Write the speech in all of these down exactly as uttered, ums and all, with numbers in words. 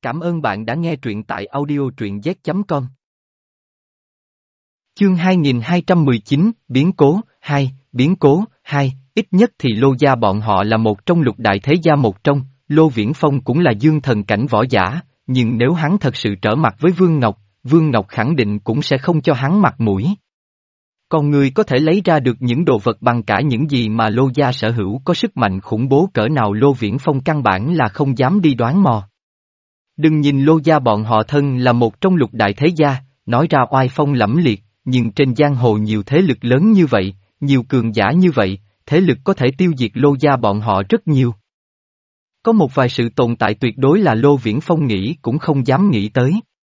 Cảm ơn bạn đã nghe truyện tại audio truyện z chấm com. Chương hai nghìn hai trăm mười chín, Biến cố, hai, Biến cố, hai, ít nhất thì Lô gia bọn họ là một trong lục đại thế gia một trong, Lô Viễn Phong cũng là dương thần cảnh võ giả, nhưng nếu hắn thật sự trở mặt với Vương Ngọc, Vương Ngọc khẳng định cũng sẽ không cho hắn mặt mũi. Còn người có thể lấy ra được những đồ vật bằng cả những gì mà Lô gia sở hữu có sức mạnh khủng bố cỡ nào Lô Viễn Phong căn bản là không dám đi đoán mò. Đừng nhìn Lô gia bọn họ thân là một trong lục đại thế gia, nói ra oai phong lẫm liệt, nhưng trên giang hồ nhiều thế lực lớn như vậy, nhiều cường giả như vậy, thế lực có thể tiêu diệt Lô gia bọn họ rất nhiều. Có một vài sự tồn tại tuyệt đối là Lô Viễn Phong nghĩ cũng không dám nghĩ tới.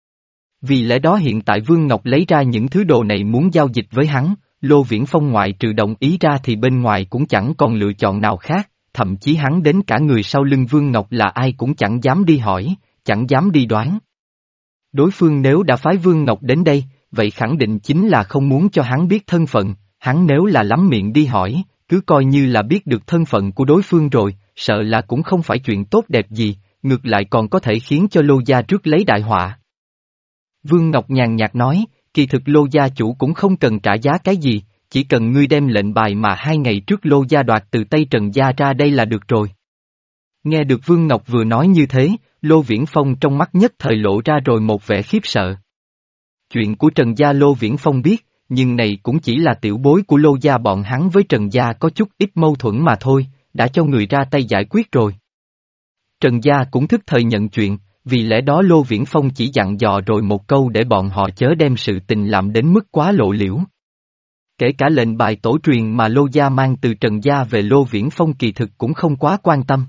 Vì lẽ đó hiện tại Vương Ngọc lấy ra những thứ đồ này muốn giao dịch với hắn, Lô Viễn Phong ngoại trừ đồng ý ra thì bên ngoài cũng chẳng còn lựa chọn nào khác, thậm chí hắn đến cả người sau lưng Vương Ngọc là ai cũng chẳng dám đi hỏi, chẳng dám đi đoán. Đối phương nếu đã phái Vương Ngọc đến đây, vậy khẳng định chính là không muốn cho hắn biết thân phận, hắn nếu là lắm miệng đi hỏi, cứ coi như là biết được thân phận của đối phương rồi, sợ là cũng không phải chuyện tốt đẹp gì, ngược lại còn có thể khiến cho Lô gia trước lấy đại họa. Vương Ngọc nhàn nhạt nói, kỳ thực Lô gia chủ cũng không cần trả giá cái gì, chỉ cần ngươi đem lệnh bài mà hai ngày trước Lô gia đoạt từ tay Trần gia ra đây là được rồi. Nghe được Vương Ngọc vừa nói như thế, Lô Viễn Phong trong mắt nhất thời lộ ra rồi một vẻ khiếp sợ. Chuyện của Trần gia Lô Viễn Phong biết, nhưng này cũng chỉ là tiểu bối của Lô gia bọn hắn với Trần gia có chút ít mâu thuẫn mà thôi, đã cho người ra tay giải quyết rồi. Trần gia cũng thức thời nhận chuyện, vì lẽ đó Lô Viễn Phong chỉ dặn dò rồi một câu để bọn họ chớ đem sự tình làm đến mức quá lộ liễu. Kể cả lệnh bài tổ truyền mà Lô gia mang từ Trần gia về Lô Viễn Phong kỳ thực cũng không quá quan tâm.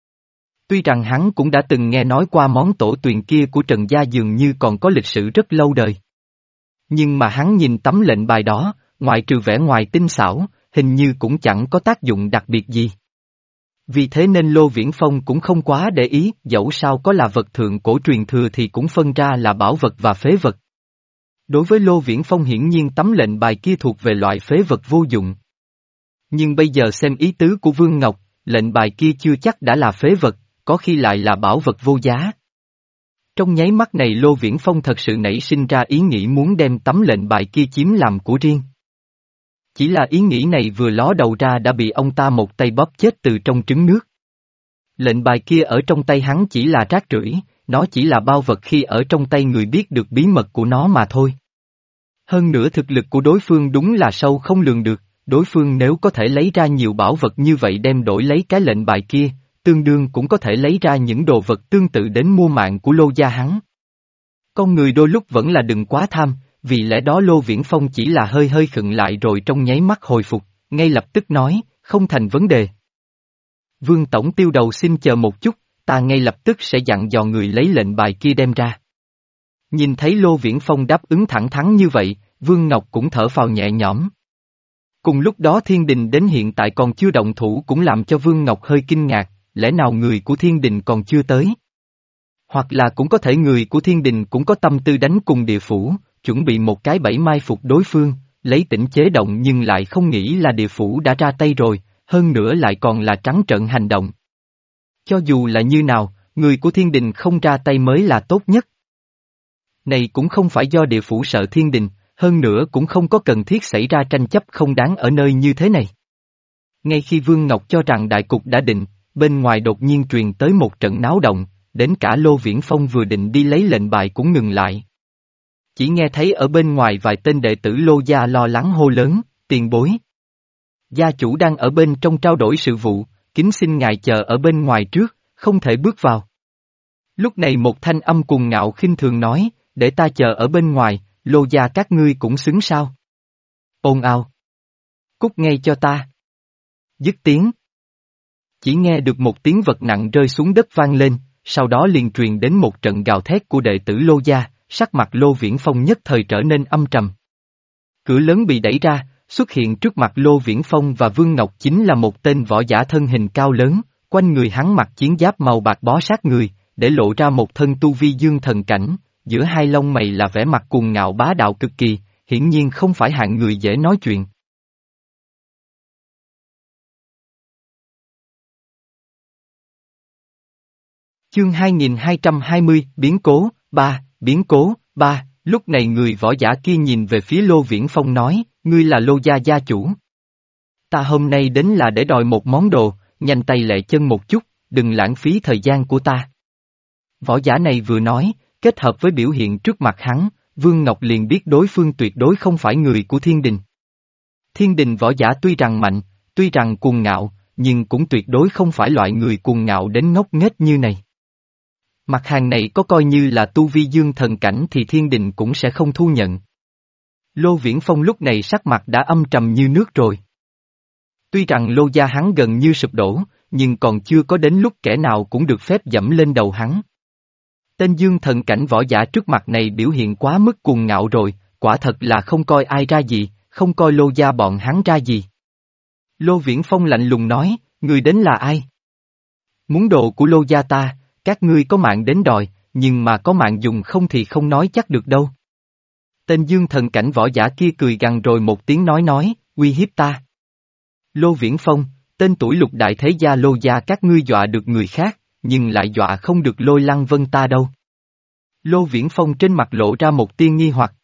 Tuy rằng hắn cũng đã từng nghe nói qua món tổ truyền kia của Trần gia dường như còn có lịch sử rất lâu đời. Nhưng mà hắn nhìn tấm lệnh bài đó, ngoại trừ vẻ ngoài tinh xảo, hình như cũng chẳng có tác dụng đặc biệt gì. Vì thế nên Lô Viễn Phong cũng không quá để ý, dẫu sao có là vật thượng cổ truyền thừa thì cũng phân ra là bảo vật và phế vật. Đối với Lô Viễn Phong hiển nhiên tấm lệnh bài kia thuộc về loại phế vật vô dụng. Nhưng bây giờ xem ý tứ của Vương Ngọc, lệnh bài kia chưa chắc đã là phế vật, có khi lại là bảo vật vô giá. Trong nháy mắt này Lô Viễn Phong thật sự nảy sinh ra ý nghĩ muốn đem tấm lệnh bài kia chiếm làm của riêng. Chỉ là ý nghĩ này vừa ló đầu ra đã bị ông ta một tay bóp chết từ trong trứng nước. Lệnh bài kia ở trong tay hắn chỉ là rác rưởi, nó chỉ là bao vật khi ở trong tay người biết được bí mật của nó mà thôi. Hơn nữa thực lực của đối phương đúng là sâu không lường được, đối phương nếu có thể lấy ra nhiều bảo vật như vậy đem đổi lấy cái lệnh bài kia, tương đương cũng có thể lấy ra những đồ vật tương tự đến mua mạng của Lô gia hắn. Con người đôi lúc vẫn là đừng quá tham, vì lẽ đó Lô Viễn Phong chỉ là hơi hơi khựng lại rồi trong nháy mắt hồi phục, ngay lập tức nói, không thành vấn đề. Vương Tổng Tiêu đầu xin chờ một chút, ta ngay lập tức sẽ dặn dò người lấy lệnh bài kia đem ra. Nhìn thấy Lô Viễn Phong đáp ứng thẳng thắn như vậy, Vương Ngọc cũng thở phào nhẹ nhõm. Cùng lúc đó Thiên Đình đến hiện tại còn chưa động thủ cũng làm cho Vương Ngọc hơi kinh ngạc, lẽ nào người của Thiên Đình còn chưa tới? Hoặc là cũng có thể người của Thiên Đình cũng có tâm tư đánh cùng địa phủ, chuẩn bị một cái bẫy mai phục đối phương, lấy tỉnh chế động nhưng lại không nghĩ là địa phủ đã ra tay rồi, hơn nữa lại còn là trắng trợn hành động. Cho dù là như nào, người của Thiên Đình không ra tay mới là tốt nhất. Này cũng không phải do địa phủ sợ Thiên Đình, hơn nữa cũng không có cần thiết xảy ra tranh chấp không đáng ở nơi như thế này. Ngay khi Vương Ngọc cho rằng đại cục đã định, bên ngoài đột nhiên truyền tới một trận náo động, đến cả Lô Viễn Phong vừa định đi lấy lệnh bài cũng ngừng lại. Chỉ nghe thấy ở bên ngoài vài tên đệ tử Lô gia lo lắng hô lớn, tiền bối. Gia chủ đang ở bên trong trao đổi sự vụ, kính xin ngài chờ ở bên ngoài trước, không thể bước vào. Lúc này một thanh âm cuồng ngạo khinh thường nói, để ta chờ ở bên ngoài, Lô gia các ngươi cũng xứng sao. Ồn ào. Cút ngay cho ta. Dứt tiếng. Chỉ nghe được một tiếng vật nặng rơi xuống đất vang lên, sau đó liền truyền đến một trận gào thét của đệ tử Lô gia, sắc mặt Lô Viễn Phong nhất thời trở nên âm trầm. Cửa lớn bị đẩy ra, xuất hiện trước mặt Lô Viễn Phong và Vương Ngọc chính là một tên võ giả thân hình cao lớn, quanh người hắn mặc chiến giáp màu bạc bó sát người, để lộ ra một thân tu vi dương thần cảnh, giữa hai lông mày là vẻ mặt cuồng ngạo bá đạo cực kỳ, hiển nhiên không phải hạng người dễ nói chuyện. Chương hai nghìn hai trăm hai mươi, biến cố, ba, biến cố, ba, lúc này người võ giả kia nhìn về phía Lô Viễn Phong nói, ngươi là Lô gia gia chủ. Ta hôm nay đến là để đòi một món đồ, nhanh tay lẹ chân một chút, đừng lãng phí thời gian của ta. Võ giả này vừa nói, kết hợp với biểu hiện trước mặt hắn, Vương Ngọc liền biết đối phương tuyệt đối không phải người của Thiên Đình. Thiên Đình võ giả tuy rằng mạnh, tuy rằng cuồng ngạo, nhưng cũng tuyệt đối không phải loại người cuồng ngạo đến ngốc nghếch như này. Mặt hàng này có coi như là tu vi dương thần cảnh thì Thiên Đình cũng sẽ không thu nhận. Lô Viễn Phong lúc này sắc mặt đã âm trầm như nước rồi. Tuy rằng Lô gia hắn gần như sụp đổ, nhưng còn chưa có đến lúc kẻ nào cũng được phép dẫm lên đầu hắn. Tên dương thần cảnh võ giả trước mặt này biểu hiện quá mức cuồng ngạo rồi, quả thật là không coi ai ra gì, không coi Lô gia bọn hắn ra gì. Lô Viễn Phong lạnh lùng nói, người đến là ai? Muốn đồ của Lô gia ta, các ngươi có mạng đến đòi, nhưng mà có mạng dùng không thì không nói chắc được đâu. Tên dương thần cảnh võ giả kia cười gằn rồi một tiếng nói nói, uy hiếp ta. Lô Viễn Phong, tên tuổi lục đại thế gia Lô gia các ngươi dọa được người khác, nhưng lại dọa không được Lôi Lăng Vân ta đâu. Lô Viễn Phong trên mặt lộ ra một tia nghi hoặc.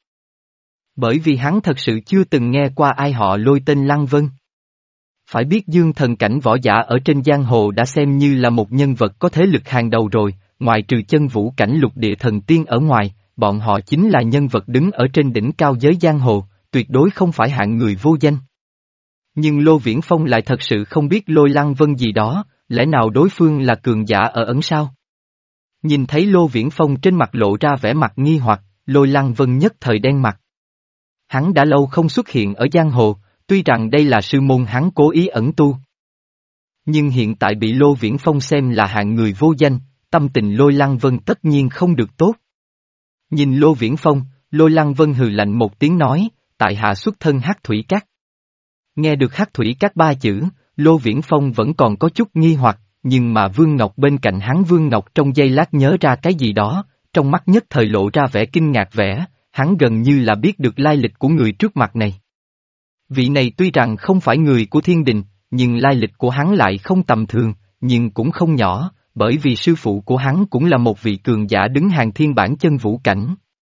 Bởi vì hắn thật sự chưa từng nghe qua ai họ Lôi tên Lăng Vân. Phải biết dương thần cảnh võ giả ở trên giang hồ đã xem như là một nhân vật có thế lực hàng đầu rồi, ngoài trừ chân vũ cảnh lục địa thần tiên ở ngoài, bọn họ chính là nhân vật đứng ở trên đỉnh cao giới giang hồ, tuyệt đối không phải hạng người vô danh. Nhưng Lô Viễn Phong lại thật sự không biết Lôi Lăng Vân gì đó, lẽ nào đối phương là cường giả ở ẩn sao? Nhìn thấy Lô Viễn Phong trên mặt lộ ra vẻ mặt nghi hoặc, Lôi Lăng Vân nhất thời đen mặt. Hắn đã lâu không xuất hiện ở giang hồ, tuy rằng đây là sư môn hắn cố ý ẩn tu. Nhưng hiện tại bị Lô Viễn Phong xem là hạng người vô danh, tâm tình Lôi Lăng Vân tất nhiên không được tốt. Nhìn Lô Viễn Phong, Lôi Lăng Vân hừ lạnh một tiếng nói, tại hạ xuất thân Hắc Thủy Các. Nghe được Hắc Thủy Các ba chữ, Lô Viễn Phong vẫn còn có chút nghi hoặc, nhưng mà Vương Ngọc bên cạnh hắn Vương Ngọc trong giây lát nhớ ra cái gì đó, trong mắt nhất thời lộ ra vẻ kinh ngạc vẻ, hắn gần như là biết được lai lịch của người trước mặt này. Vị này tuy rằng không phải người của Thiên Đình, nhưng lai lịch của hắn lại không tầm thường, nhưng cũng không nhỏ, bởi vì sư phụ của hắn cũng là một vị cường giả đứng hàng thiên bản chân vũ cảnh.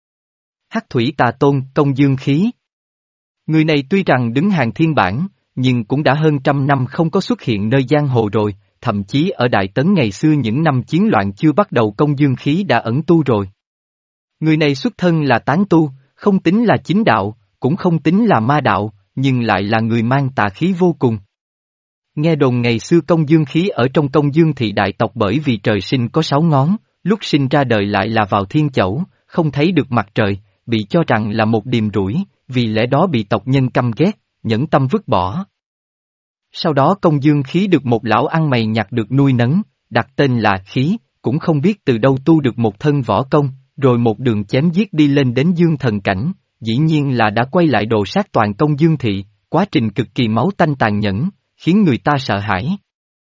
Hắc Thủy Tà Tôn, Công Dương Khí. Người này tuy rằng đứng hàng thiên bản, nhưng cũng đã hơn trăm năm không có xuất hiện nơi giang hồ rồi, thậm chí ở Đại Tấn ngày xưa những năm chiến loạn chưa bắt đầu Công Dương Khí đã ẩn tu rồi. Người này xuất thân là tán tu, không tính là chính đạo, cũng không tính là ma đạo, nhưng lại là người mang tà khí vô cùng. Nghe đồn ngày xưa Công Dương Khí ở trong Công Dương thị đại tộc bởi vì trời sinh có sáu ngón, lúc sinh ra đời lại là vào thiên chẩu, không thấy được mặt trời, bị cho rằng là một điềm rủi, vì lẽ đó bị tộc nhân căm ghét, nhẫn tâm vứt bỏ. Sau đó Công Dương Khí được một lão ăn mày nhặt được nuôi nấng, đặt tên là Khí, cũng không biết từ đâu tu được một thân võ công, rồi một đường chém giết đi lên đến dương thần cảnh, dĩ nhiên là đã quay lại đồ sát toàn Công Dương thị, quá trình cực kỳ máu tanh tàn nhẫn, khiến người ta sợ hãi.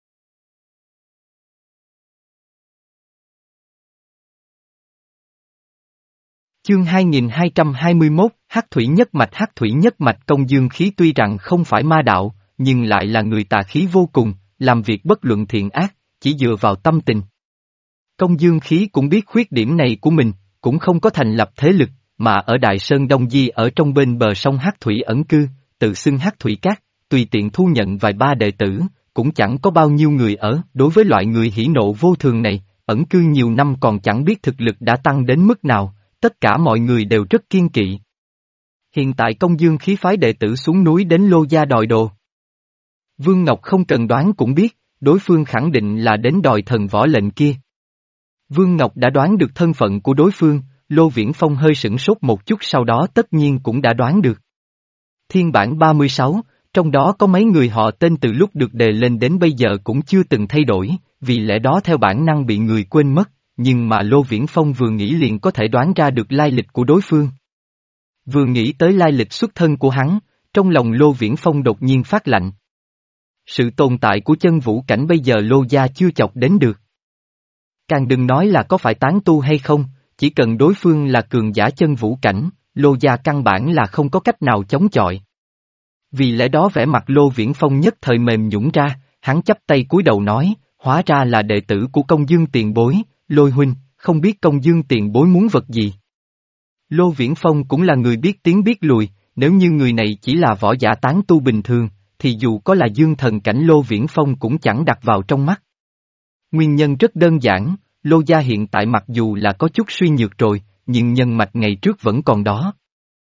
Chương hai nghìn hai trăm hai mươi mốt, Hắc Thủy Nhất Mạch Hắc Thủy Nhất Mạch Công Dương Khí tuy rằng không phải ma đạo, nhưng lại là người tà khí vô cùng, làm việc bất luận thiện ác, chỉ dựa vào tâm tình. Công Dương Khí cũng biết khuyết điểm này của mình, cũng không có thành lập thế lực, mà ở Đại Sơn Đông Di ở trong bên bờ sông Hắc Thủy ẩn cư, tự xưng Hắc Thủy Các, tùy tiện thu nhận vài ba đệ tử, cũng chẳng có bao nhiêu người ở. Đối với loại người hỉ nộ vô thường này, ẩn cư nhiều năm còn chẳng biết thực lực đã tăng đến mức nào, tất cả mọi người đều rất kiên kỵ. Hiện tại Công Dương Khí phái đệ tử xuống núi đến Lô gia đòi đồ. Vương Ngọc không cần đoán cũng biết, đối phương khẳng định là đến đòi thần võ lệnh kia. Vương Ngọc đã đoán được thân phận của đối phương, Lô Viễn Phong hơi sửng sốt một chút sau đó tất nhiên cũng đã đoán được. Thiên bản ba mươi sáu, trong đó có mấy người họ tên từ lúc được đề lên đến bây giờ cũng chưa từng thay đổi, vì lẽ đó theo bản năng bị người quên mất, nhưng mà Lô Viễn Phong vừa nghĩ liền có thể đoán ra được lai lịch của đối phương. Vừa nghĩ tới lai lịch xuất thân của hắn, trong lòng Lô Viễn Phong đột nhiên phát lạnh. Sự tồn tại của chân vũ cảnh bây giờ Lô gia chưa chọc đến được. Càng đừng nói là có phải tán tu hay không, chỉ cần đối phương là cường giả chân vũ cảnh, Lô gia căn bản là không có cách nào chống chọi. Vì lẽ đó vẻ mặt Lô Viễn Phong nhất thời mềm nhũn ra, hắn chắp tay cúi đầu nói, hóa ra là đệ tử của Công Dương tiền bối, Lôi huynh, không biết công dương tiền bối muốn vật gì. Lô Viễn Phong cũng là người biết tiếng biết lùi, nếu như người này chỉ là võ giả tán tu bình thường, thì dù có là dương thần cảnh Lô Viễn Phong cũng chẳng đặt vào trong mắt. Nguyên nhân rất đơn giản, Lô gia hiện tại mặc dù là có chút suy nhược rồi, nhưng nhân mạch ngày trước vẫn còn đó.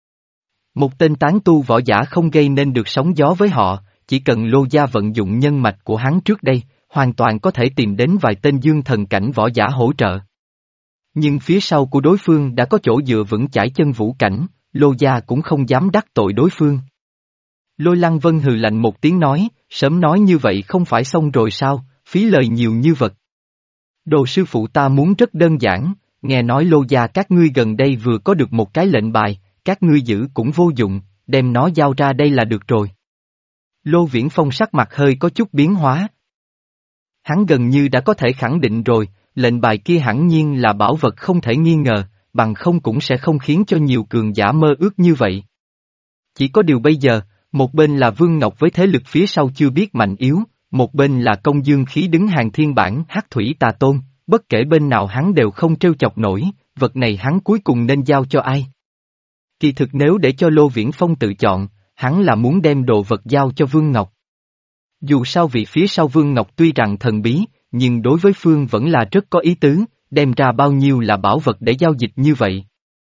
Một tên tán tu võ giả không gây nên được sóng gió với họ, chỉ cần Lô gia vận dụng nhân mạch của hắn trước đây, hoàn toàn có thể tìm đến vài tên dương thần cảnh võ giả hỗ trợ. Nhưng phía sau của đối phương đã có chỗ dựa vững chãi chân vũ cảnh, Lô gia cũng không dám đắc tội đối phương. Lôi Lăng Vân hừ lạnh một tiếng nói, sớm nói như vậy không phải xong rồi sao, phí lời nhiều như vật. Đồ sư phụ ta muốn rất đơn giản, nghe nói Lô gia các ngươi gần đây vừa có được một cái lệnh bài, các ngươi giữ cũng vô dụng, đem nó giao ra đây là được rồi. Lô Viễn Phong sắc mặt hơi có chút biến hóa. Hắn gần như đã có thể khẳng định rồi, lệnh bài kia hẳn nhiên là bảo vật không thể nghi ngờ, bằng không cũng sẽ không khiến cho nhiều cường giả mơ ước như vậy. Chỉ có điều bây giờ, một bên là Vương Ngọc với thế lực phía sau chưa biết mạnh yếu, một bên là công dương khí đứng hàng thiên bản hắc thủy tà tôn, bất kể bên nào hắn đều không trêu chọc nổi, vật này hắn cuối cùng nên giao cho ai? Kỳ thực nếu để cho Lô Viễn Phong tự chọn, hắn là muốn đem đồ vật giao cho Vương Ngọc. Dù sao vị phía sau Vương Ngọc tuy rằng thần bí, nhưng đối với Phương vẫn là rất có ý tứ, đem ra bao nhiêu là bảo vật để giao dịch như vậy.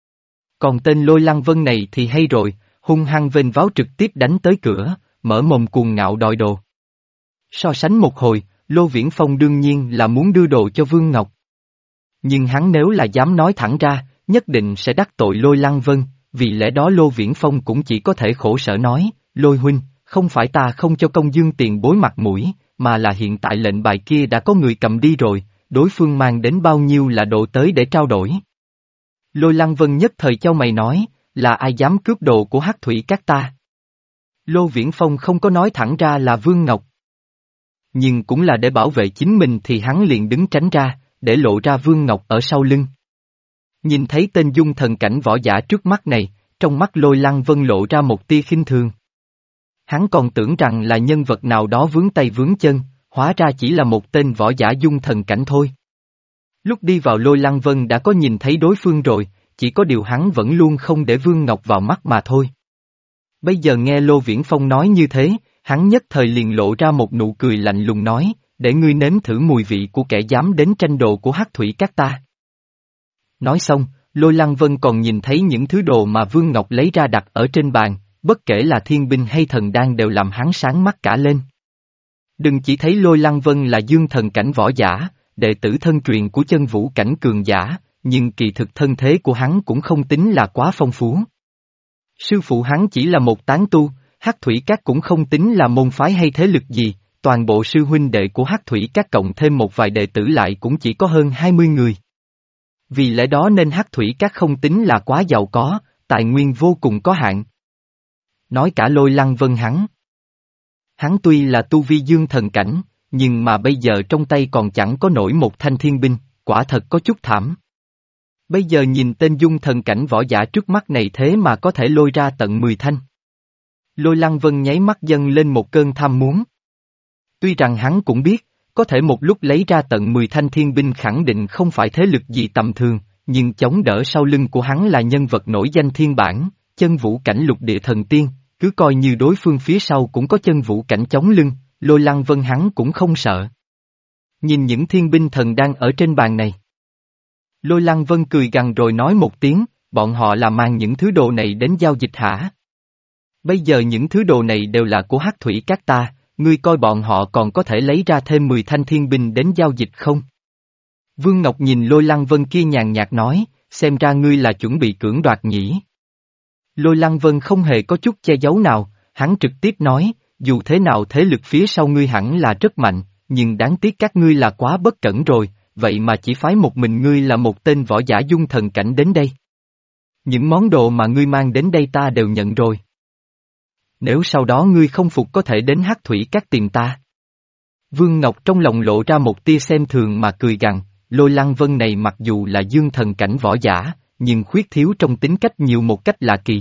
Còn tên Lôi Lăng Vân này thì hay rồi, hung hăng vênh váo trực tiếp đánh tới cửa, mở mồm cuồng ngạo đòi đồ. So sánh một hồi, Lô Viễn Phong đương nhiên là muốn đưa đồ cho Vương Ngọc. Nhưng hắn nếu là dám nói thẳng ra, nhất định sẽ đắc tội Lôi Lăng Vân, vì lẽ đó Lô Viễn Phong cũng chỉ có thể khổ sở nói, Lôi huynh, không phải ta không cho công dương tiền bối mặt mũi, mà là hiện tại lệnh bài kia đã có người cầm đi rồi, đối phương mang đến bao nhiêu là đồ tới để trao đổi. Lôi Lăng Vân nhất thời cho mày nói, là ai dám cướp đồ của hắc thủy các ta? Lô Viễn Phong không có nói thẳng ra là Vương Ngọc. Nhưng cũng là để bảo vệ chính mình thì hắn liền đứng tránh ra, để lộ ra Vương Ngọc ở sau lưng. Nhìn thấy tên dung thần cảnh võ giả trước mắt này, trong mắt Lôi Lăng Vân lộ ra một tia khinh thường. Hắn còn tưởng rằng là nhân vật nào đó vướng tay vướng chân, hóa ra chỉ là một tên võ giả dung thần cảnh thôi. Lúc đi vào Lôi Lăng Vân đã có nhìn thấy đối phương rồi, chỉ có điều hắn vẫn luôn không để Vương Ngọc vào mắt mà thôi. Bây giờ nghe Lô Viễn Phong nói như thế, hắn nhất thời liền lộ ra một nụ cười lạnh lùng nói, để ngươi nếm thử mùi vị của kẻ dám đến tranh đồ của hắc thủy các ta. Nói xong, Lôi Lăng Vân còn nhìn thấy những thứ đồ mà Vương Ngọc lấy ra đặt ở trên bàn, bất kể là thiên binh hay thần đan đều làm hắn sáng mắt cả lên. Đừng chỉ thấy Lôi Lăng Vân là dương thần cảnh võ giả, đệ tử thân truyền của chân vũ cảnh cường giả, nhưng kỳ thực thân thế của hắn cũng không tính là quá phong phú. Sư phụ hắn chỉ là một tán tu, hắc thủy các cũng không tính là môn phái hay thế lực gì, toàn bộ sư huynh đệ của hắc thủy các cộng thêm một vài đệ tử lại cũng chỉ có hơn hai mươi người. Vì lẽ đó nên hắc thủy các không tính là quá giàu có, tài nguyên vô cùng có hạn. Nói cả Lôi Lăng Vân hắn. Hắn tuy là tu vi dương thần cảnh, nhưng mà bây giờ trong tay còn chẳng có nổi một thanh thiên binh, quả thật có chút thảm. Bây giờ nhìn tên dung thần cảnh võ giả trước mắt này thế mà có thể lôi ra tận mười thanh. Lôi Lăng Vân nháy mắt dâng lên một cơn tham muốn. Tuy rằng hắn cũng biết, có thể một lúc lấy ra tận mười thanh thiên binh khẳng định không phải thế lực gì tầm thường, nhưng chống đỡ sau lưng của hắn là nhân vật nổi danh thiên bản, chân vũ cảnh lục địa thần tiên, cứ coi như đối phương phía sau cũng có chân vũ cảnh chống lưng, Lôi Lăng Vân hắn cũng không sợ. Nhìn những thiên binh thần đang ở trên bàn này. Lôi Lăng Vân cười gằn rồi nói một tiếng, bọn họ là mang những thứ đồ này đến giao dịch hả? Bây giờ những thứ đồ này đều là của hắc thủy các ta, ngươi coi bọn họ còn có thể lấy ra thêm mười thanh thiên binh đến giao dịch không? Vương Ngọc nhìn Lôi Lăng Vân kia nhàn nhạt nói, xem ra ngươi là chuẩn bị cưỡng đoạt nhỉ. Lôi Lăng Vân không hề có chút che giấu nào, hắn trực tiếp nói, dù thế nào thế lực phía sau ngươi hẳn là rất mạnh, nhưng đáng tiếc các ngươi là quá bất cẩn rồi, vậy mà chỉ phái một mình ngươi là một tên võ giả dung thần cảnh đến đây. Những món đồ mà ngươi mang đến đây ta đều nhận rồi. Nếu sau đó ngươi không phục có thể đến hắc thủy các tìm ta. Vương Ngọc trong lòng lộ ra một tia xem thường mà cười gằn, Lôi Lăng Vân này mặc dù là dương thần cảnh võ giả, nhưng khuyết thiếu trong tính cách nhiều một cách lạ kỳ.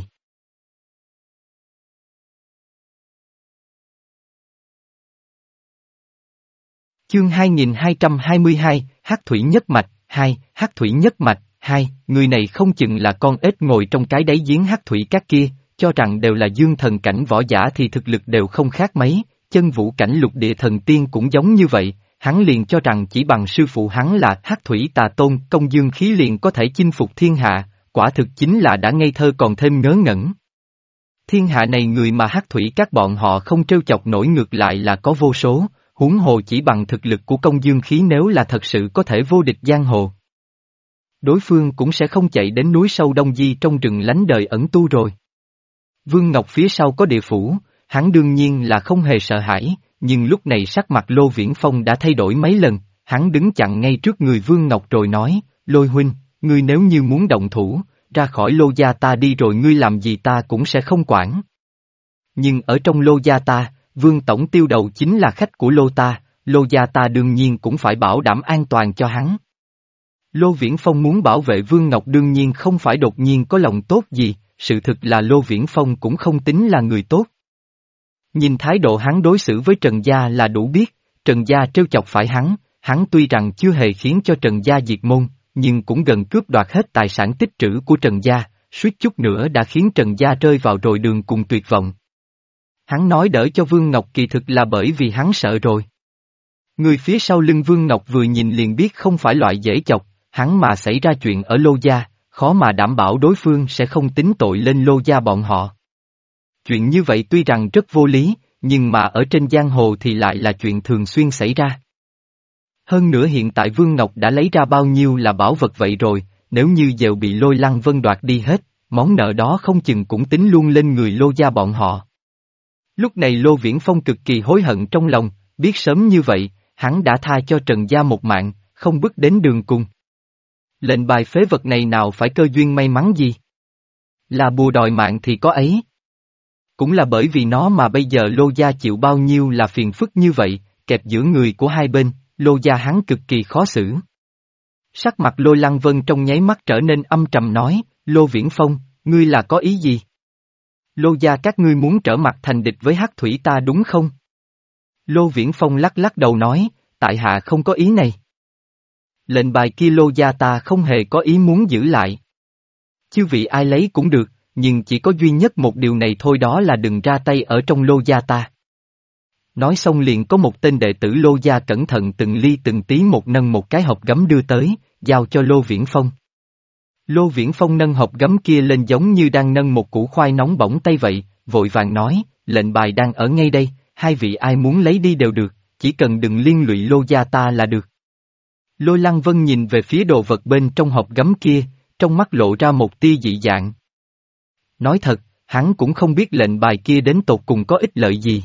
Chương hai nghìn hai trăm hai mươi hai, Hắc Thủy Nhất Mạch, hai, hắc thủy nhất mạch, hai, người này không chừng là con ếch ngồi trong cái đáy giếng hắc thủy các kia, cho rằng đều là dương thần cảnh võ giả thì thực lực đều không khác mấy, chân vũ cảnh lục địa thần tiên cũng giống như vậy, hắn liền cho rằng chỉ bằng sư phụ hắn là hắc thủy tà tôn công dương khí liền có thể chinh phục thiên hạ, quả thực chính là đã ngây thơ còn thêm ngớ ngẩn. Thiên hạ này người mà hắc thủy các bọn họ không trêu chọc nổi ngược lại là có vô số, huống hồ chỉ bằng thực lực của công dương khí nếu là thật sự có thể vô địch giang hồ. Đối phương cũng sẽ không chạy đến núi sâu Đông Di trong rừng lánh đời ẩn tu rồi. Vương Ngọc phía sau có địa phủ, hắn đương nhiên là không hề sợ hãi, nhưng lúc này sắc mặt Lô Viễn Phong đã thay đổi mấy lần, hắn đứng chặn ngay trước người Vương Ngọc rồi nói, Lôi huynh, ngươi nếu như muốn động thủ, ra khỏi Lô gia ta đi rồi ngươi làm gì ta cũng sẽ không quản. Nhưng ở trong Lô gia ta, Vương Tổng Tiêu đầu chính là khách của Lô ta, Lô gia ta đương nhiên cũng phải bảo đảm an toàn cho hắn. Lô Viễn Phong muốn bảo vệ Vương Ngọc đương nhiên không phải đột nhiên có lòng tốt gì, sự thực là Lô Viễn Phong cũng không tính là người tốt. Nhìn thái độ hắn đối xử với Trần Gia là đủ biết, Trần Gia trêu chọc phải hắn, hắn tuy rằng chưa hề khiến cho Trần Gia diệt môn, nhưng cũng gần cướp đoạt hết tài sản tích trữ của Trần Gia, suýt chút nữa đã khiến Trần Gia rơi vào rồi đường cùng tuyệt vọng. Hắn nói đỡ cho Vương Ngọc kỳ thực là bởi vì hắn sợ rồi. Người phía sau lưng Vương Ngọc vừa nhìn liền biết không phải loại dễ chọc, hắn mà xảy ra chuyện ở Lô Gia, khó mà đảm bảo đối phương sẽ không tính tội lên Lô Gia bọn họ. Chuyện như vậy tuy rằng rất vô lý, nhưng mà ở trên giang hồ thì lại là chuyện thường xuyên xảy ra. Hơn nữa hiện tại Vương Ngọc đã lấy ra bao nhiêu là bảo vật vậy rồi, nếu như đều bị Lôi Lăng Vân đoạt đi hết, món nợ đó không chừng cũng tính luôn lên người Lô Gia bọn họ. Lúc này Lô Viễn Phong cực kỳ hối hận trong lòng, biết sớm như vậy, hắn đã tha cho Trần Gia một mạng, không bước đến đường cùng. Lệnh bài phế vật này nào phải cơ duyên may mắn gì? Là bùa đòi mạng thì có ấy. Cũng là bởi vì nó mà bây giờ Lô Gia chịu bao nhiêu là phiền phức như vậy, kẹp giữa người của hai bên, Lô Gia hắn cực kỳ khó xử. Sắc mặt Lôi Lăng Vân trong nháy mắt trở nên âm trầm nói, Lô Viễn Phong, ngươi là có ý gì? Lô Gia các ngươi muốn trở mặt thành địch với hắc thủy ta đúng không? Lô Viễn Phong lắc lắc đầu nói, tại hạ không có ý này. Lệnh bài kia Lô Gia ta không hề có ý muốn giữ lại. Chư vị ai lấy cũng được, nhưng chỉ có duy nhất một điều này thôi, đó là đừng ra tay ở trong Lô Gia ta. Nói xong liền có một tên đệ tử Lô Gia cẩn thận từng ly từng tí một nâng một cái hộp gấm đưa tới, giao cho Lô Viễn Phong. Lô Viễn Phong nâng hộp gấm kia lên giống như đang nâng một củ khoai nóng bỏng tay vậy, vội vàng nói, lệnh bài đang ở ngay đây, hai vị ai muốn lấy đi đều được, chỉ cần đừng liên lụy Lô Gia ta là được. Lôi Lăng Vân nhìn về phía đồ vật bên trong hộp gấm kia, trong mắt lộ ra một tia dị dạng. Nói thật, hắn cũng không biết lệnh bài kia đến tột cùng có ích lợi gì.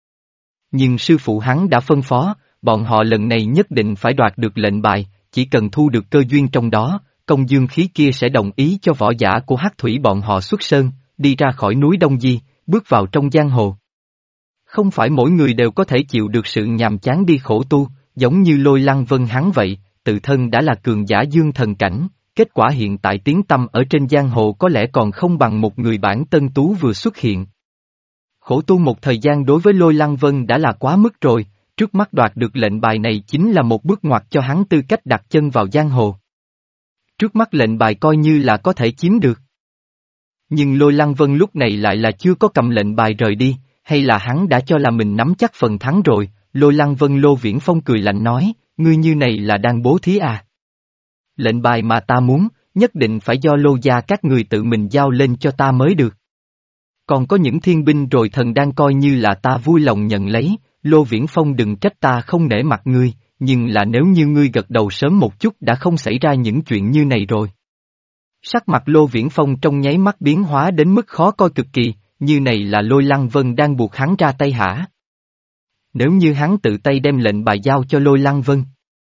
Nhưng sư phụ hắn đã phân phó, bọn họ lần này nhất định phải đoạt được lệnh bài, chỉ cần thu được cơ duyên trong đó, công dương khí kia sẽ đồng ý cho võ giả của hắc thủy bọn họ xuất sơn, đi ra khỏi núi Đông Di, bước vào trong giang hồ. Không phải mỗi người đều có thể chịu được sự nhàm chán đi khổ tu, giống như Lôi Lăng Vân hắn vậy, tự thân đã là cường giả dương thần cảnh, kết quả hiện tại tiếng tăm ở trên giang hồ có lẽ còn không bằng một người bản tân tú vừa xuất hiện. Khổ tu một thời gian đối với Lôi Lăng Vân đã là quá mức rồi, trước mắt đoạt được lệnh bài này chính là một bước ngoặt cho hắn tư cách đặt chân vào giang hồ. Trước mắt lệnh bài coi như là có thể chiếm được. Nhưng Lôi Lăng Vân lúc này lại là chưa có cầm lệnh bài rời đi, hay là hắn đã cho là mình nắm chắc phần thắng rồi, Lôi Lăng Vân Lô Viễn Phong cười lạnh nói, ngươi như này là đang bố thí à? Lệnh bài mà ta muốn, nhất định phải do Lô gia các người tự mình giao lên cho ta mới được. Còn có những thiên binh rồi thần đang coi như là ta vui lòng nhận lấy, Lô Viễn Phong đừng trách ta không nể mặt ngươi, nhưng là nếu như ngươi gật đầu sớm một chút đã không xảy ra những chuyện như này rồi. Sắc mặt Lô Viễn Phong trong nháy mắt biến hóa đến mức khó coi cực kỳ, như này là Lôi Lăng Vân đang buộc hắn ra tay hả? Nếu như hắn tự tay đem lệnh bài giao cho Lôi Lăng Vân,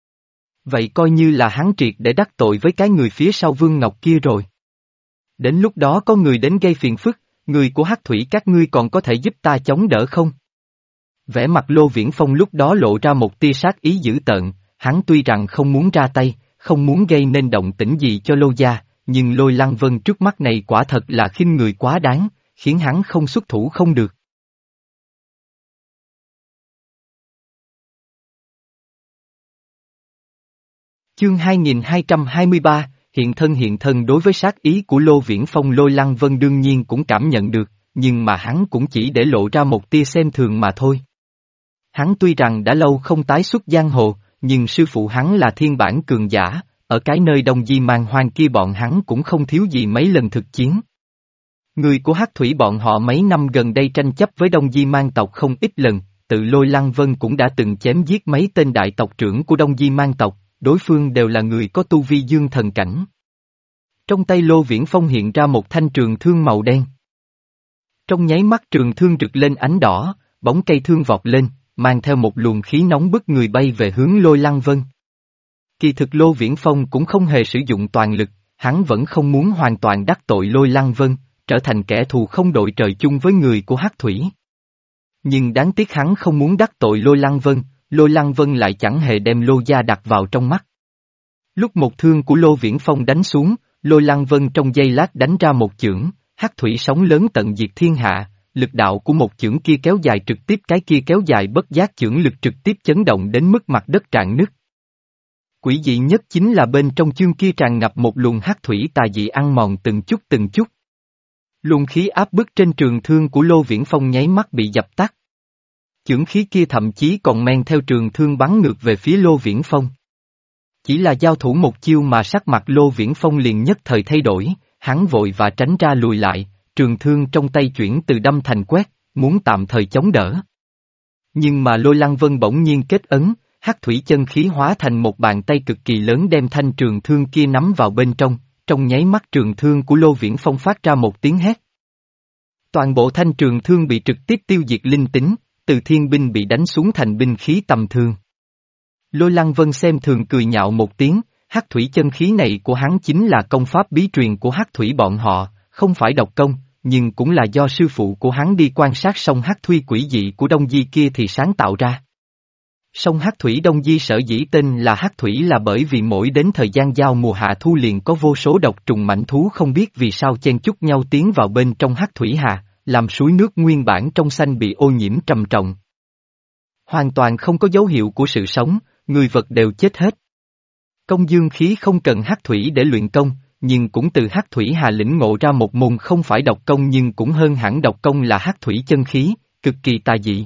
vậy coi như là hắn triệt để đắc tội với cái người phía sau Vương Ngọc kia rồi. Đến lúc đó có người đến gây phiền phức, người của hắc thủy các ngươi còn có thể giúp ta chống đỡ không? Vẻ mặt Lô Viễn Phong lúc đó lộ ra một tia sát ý dữ tợn, hắn tuy rằng không muốn ra tay, không muốn gây nên động tĩnh gì cho Lô gia, nhưng Lôi Lăng Vân trước mắt này quả thật là khinh người quá đáng, khiến hắn không xuất thủ không được. Chương hai nghìn hai trăm hai mươi ba, hiện thân hiện thân đối với sát ý của Lô Viễn Phong Lôi Lăng Vân đương nhiên cũng cảm nhận được, nhưng mà hắn cũng chỉ để lộ ra một tia xem thường mà thôi. Hắn tuy rằng đã lâu không tái xuất giang hồ, nhưng sư phụ hắn là thiên bản cường giả, ở cái nơi Đông Di Man Hoang kia bọn hắn cũng không thiếu gì mấy lần thực chiến. Người của Hắc Thủy bọn họ mấy năm gần đây tranh chấp với Đông Di Man tộc không ít lần, tự Lôi Lăng Vân cũng đã từng chém giết mấy tên đại tộc trưởng của Đông Di Man tộc, đối phương đều là người có tu vi dương thần cảnh. Trong tay Lô Viễn Phong hiện ra một thanh trường thương màu đen. Trong nháy mắt trường thương rực lên ánh đỏ, bóng cây thương vọt lên, mang theo một luồng khí nóng bức người bay về hướng Lôi Lăng Vân. Kỳ thực Lô Viễn Phong cũng không hề sử dụng toàn lực, hắn vẫn không muốn hoàn toàn đắc tội Lôi Lăng Vân, trở thành kẻ thù không đội trời chung với người của Hắc Thủy. Nhưng đáng tiếc hắn không muốn đắc tội Lôi Lăng Vân, Lôi Lăng Vân lại chẳng hề đem Lô gia đặt vào trong mắt. Lúc một thương của Lô Viễn Phong đánh xuống, Lôi Lăng Vân trong giây lát đánh ra một chưởng, Hắc Thủy sóng lớn tận diệt thiên hạ, lực đạo của một chưởng kia kéo dài trực tiếp cái kia kéo dài bất giác chưởng lực trực tiếp chấn động đến mức mặt đất rạn nứt. Quỷ dị nhất chính là bên trong chương kia tràn ngập một luồng hắc thủy tà dị ăn mòn từng chút từng chút. Luồng khí áp bức trên trường thương của Lô Viễn Phong nháy mắt bị dập tắt. Chưởng khí kia thậm chí còn men theo trường thương bắn ngược về phía Lô Viễn Phong. Chỉ là giao thủ một chiêu mà sắc mặt Lô Viễn Phong liền nhất thời thay đổi, hắn vội và tránh ra lùi lại, trường thương trong tay chuyển từ đâm thành quét, muốn tạm thời chống đỡ. Nhưng mà Lôi Lăng Vân bỗng nhiên kết ấn, hắc thủy chân khí hóa thành một bàn tay cực kỳ lớn đem thanh trường thương kia nắm vào bên trong, trong nháy mắt trường thương của Lô Viễn Phong phát ra một tiếng hét. Toàn bộ thanh trường thương bị trực tiếp tiêu diệt linh tính, từ thiên binh bị đánh xuống thành binh khí tầm thường. Lôi Lăng Vân xem thường cười nhạo một tiếng, hắc thủy chân khí này của hắn chính là công pháp bí truyền của hắc thủy bọn họ, không phải độc công, nhưng cũng là do sư phụ của hắn đi quan sát sông hắc thủy quỷ dị của Đông Di kia thì sáng tạo ra. Sông hắc thủy Đông Di sở dĩ tên là hắc thủy là bởi vì mỗi đến thời gian giao mùa hạ thu liền có vô số độc trùng mãnh thú không biết vì sao chen chúc nhau tiến vào bên trong hắc thủy hà, làm suối nước nguyên bản trong xanh bị ô nhiễm trầm trọng. Hoàn toàn không có dấu hiệu của sự sống, người vật đều chết hết. Công dương khí không cần hắc thủy để luyện công, nhưng cũng từ hắc thủy hà lĩnh ngộ ra một môn không phải độc công nhưng cũng hơn hẳn độc công là hắc thủy chân khí, cực kỳ tà dị.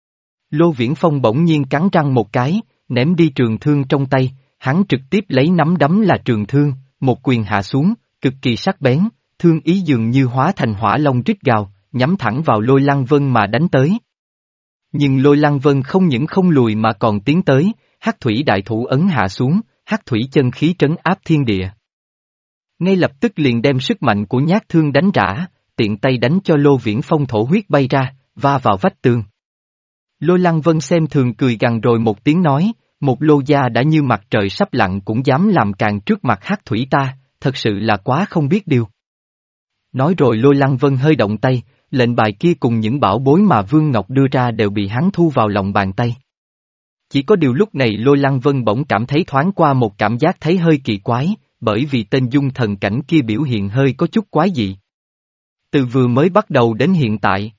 Lô Viễn Phong bỗng nhiên cắn răng một cái, ném đi trường thương trong tay, hắn trực tiếp lấy nắm đấm là trường thương, một quyền hạ xuống, cực kỳ sắc bén, thương ý dường như hóa thành hỏa long rít gào, nhắm thẳng vào Lôi Lăng Vân mà đánh tới. Nhưng Lôi Lăng Vân không những không lùi mà còn tiến tới, hắc thủy đại thủ ấn hạ xuống, hắc thủy chân khí trấn áp thiên địa. Ngay lập tức liền đem sức mạnh của nhát thương đánh rã, tiện tay đánh cho Lô Viễn Phong thổ huyết bay ra, va vào vách tường. Lôi Lăng Vân xem thường cười gằn rồi một tiếng nói, một Lô gia đã như mặt trời sắp lặn cũng dám làm càng trước mặt hắc thủy ta, thật sự là quá không biết điều. Nói rồi Lôi Lăng Vân hơi động tay, lệnh bài kia cùng những bảo bối mà Vương Ngọc đưa ra đều bị hắn thu vào lòng bàn tay. Chỉ có điều lúc này Lôi Lăng Vân bỗng cảm thấy thoáng qua một cảm giác thấy hơi kỳ quái, bởi vì tên dung thần cảnh kia biểu hiện hơi có chút quái dị. Từ vừa mới bắt đầu đến hiện tại,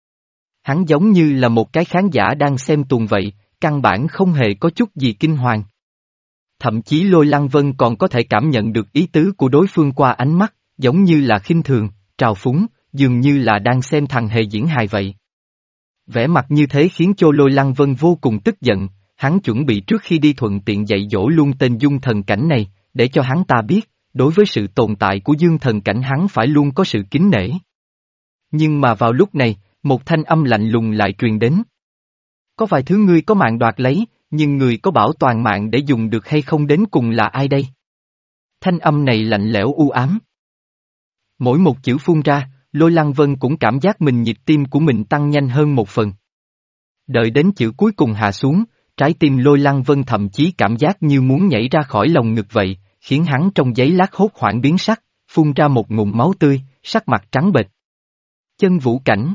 hắn giống như là một cái khán giả đang xem tuồng vậy, căn bản không hề có chút gì kinh hoàng. Thậm chí Lôi Lăng Vân còn có thể cảm nhận được ý tứ của đối phương qua ánh mắt, giống như là khinh thường, trào phúng, dường như là đang xem thằng hề diễn hài vậy. Vẻ mặt như thế khiến cho Lôi Lăng Vân vô cùng tức giận, hắn chuẩn bị trước khi đi thuận tiện dạy dỗ luôn tên dung thần cảnh này, để cho hắn ta biết, đối với sự tồn tại của dương thần cảnh hắn phải luôn có sự kính nể. Nhưng mà vào lúc này, một thanh âm lạnh lùng lại truyền đến. Có vài thứ ngươi có mạng đoạt lấy, nhưng người có bảo toàn mạng để dùng được hay không đến cùng là ai đây? Thanh âm này lạnh lẽo u ám. Mỗi một chữ phun ra, Lôi Lăng Vân cũng cảm giác mình nhịp tim của mình tăng nhanh hơn một phần. Đợi đến chữ cuối cùng hạ xuống, trái tim Lôi Lăng Vân thậm chí cảm giác như muốn nhảy ra khỏi lồng ngực vậy, khiến hắn trong giấy lát hốt hoảng biến sắc, phun ra một ngụm máu tươi, sắc mặt trắng bệch. Chân vũ cảnh.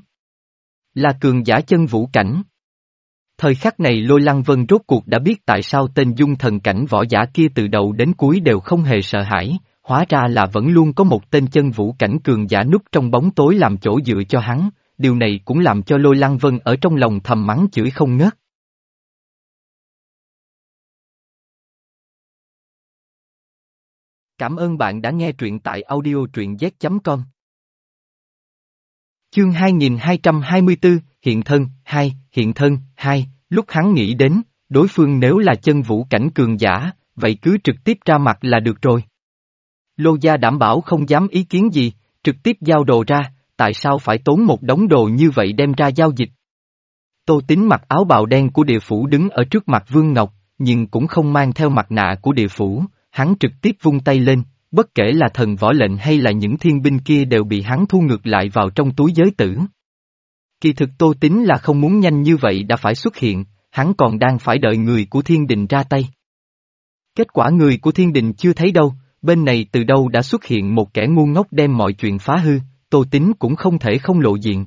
Là cường giả chân vũ cảnh. Thời khắc này Lôi Lăng Vân rốt cuộc đã biết tại sao tên dung thần cảnh võ giả kia từ đầu đến cuối đều không hề sợ hãi, hóa ra là vẫn luôn có một tên chân vũ cảnh cường giả núp trong bóng tối làm chỗ dựa cho hắn, điều này cũng làm cho Lôi Lăng Vân ở trong lòng thầm mắng chửi không ngớt. Cảm ơn bạn đã nghe truyện tại audio truyện z chấm com. Chương hai nghìn hai trăm hai mươi tư, Hiện thân, hai, Hiện thân, hai, lúc hắn nghĩ đến, đối phương nếu là chân vũ cảnh cường giả, vậy cứ trực tiếp ra mặt là được rồi. Lô Gia đảm bảo không dám ý kiến gì, trực tiếp giao đồ ra, tại sao phải tốn một đống đồ như vậy đem ra giao dịch. Tô Tín mặc áo bào đen của địa phủ đứng ở trước mặt Vương Ngọc, nhưng cũng không mang theo mặt nạ của địa phủ, hắn trực tiếp vung tay lên, bất kể là thần võ lệnh hay là những thiên binh kia đều bị hắn thu ngược lại vào trong túi giới tử. Kỳ thực Tô Tín là không muốn nhanh như vậy đã phải xuất hiện, hắn còn đang phải đợi người của thiên đình ra tay. Kết quả người của thiên đình chưa thấy đâu, bên này từ đâu đã xuất hiện một kẻ ngu ngốc đem mọi chuyện phá hư, Tô Tín cũng không thể không lộ diện.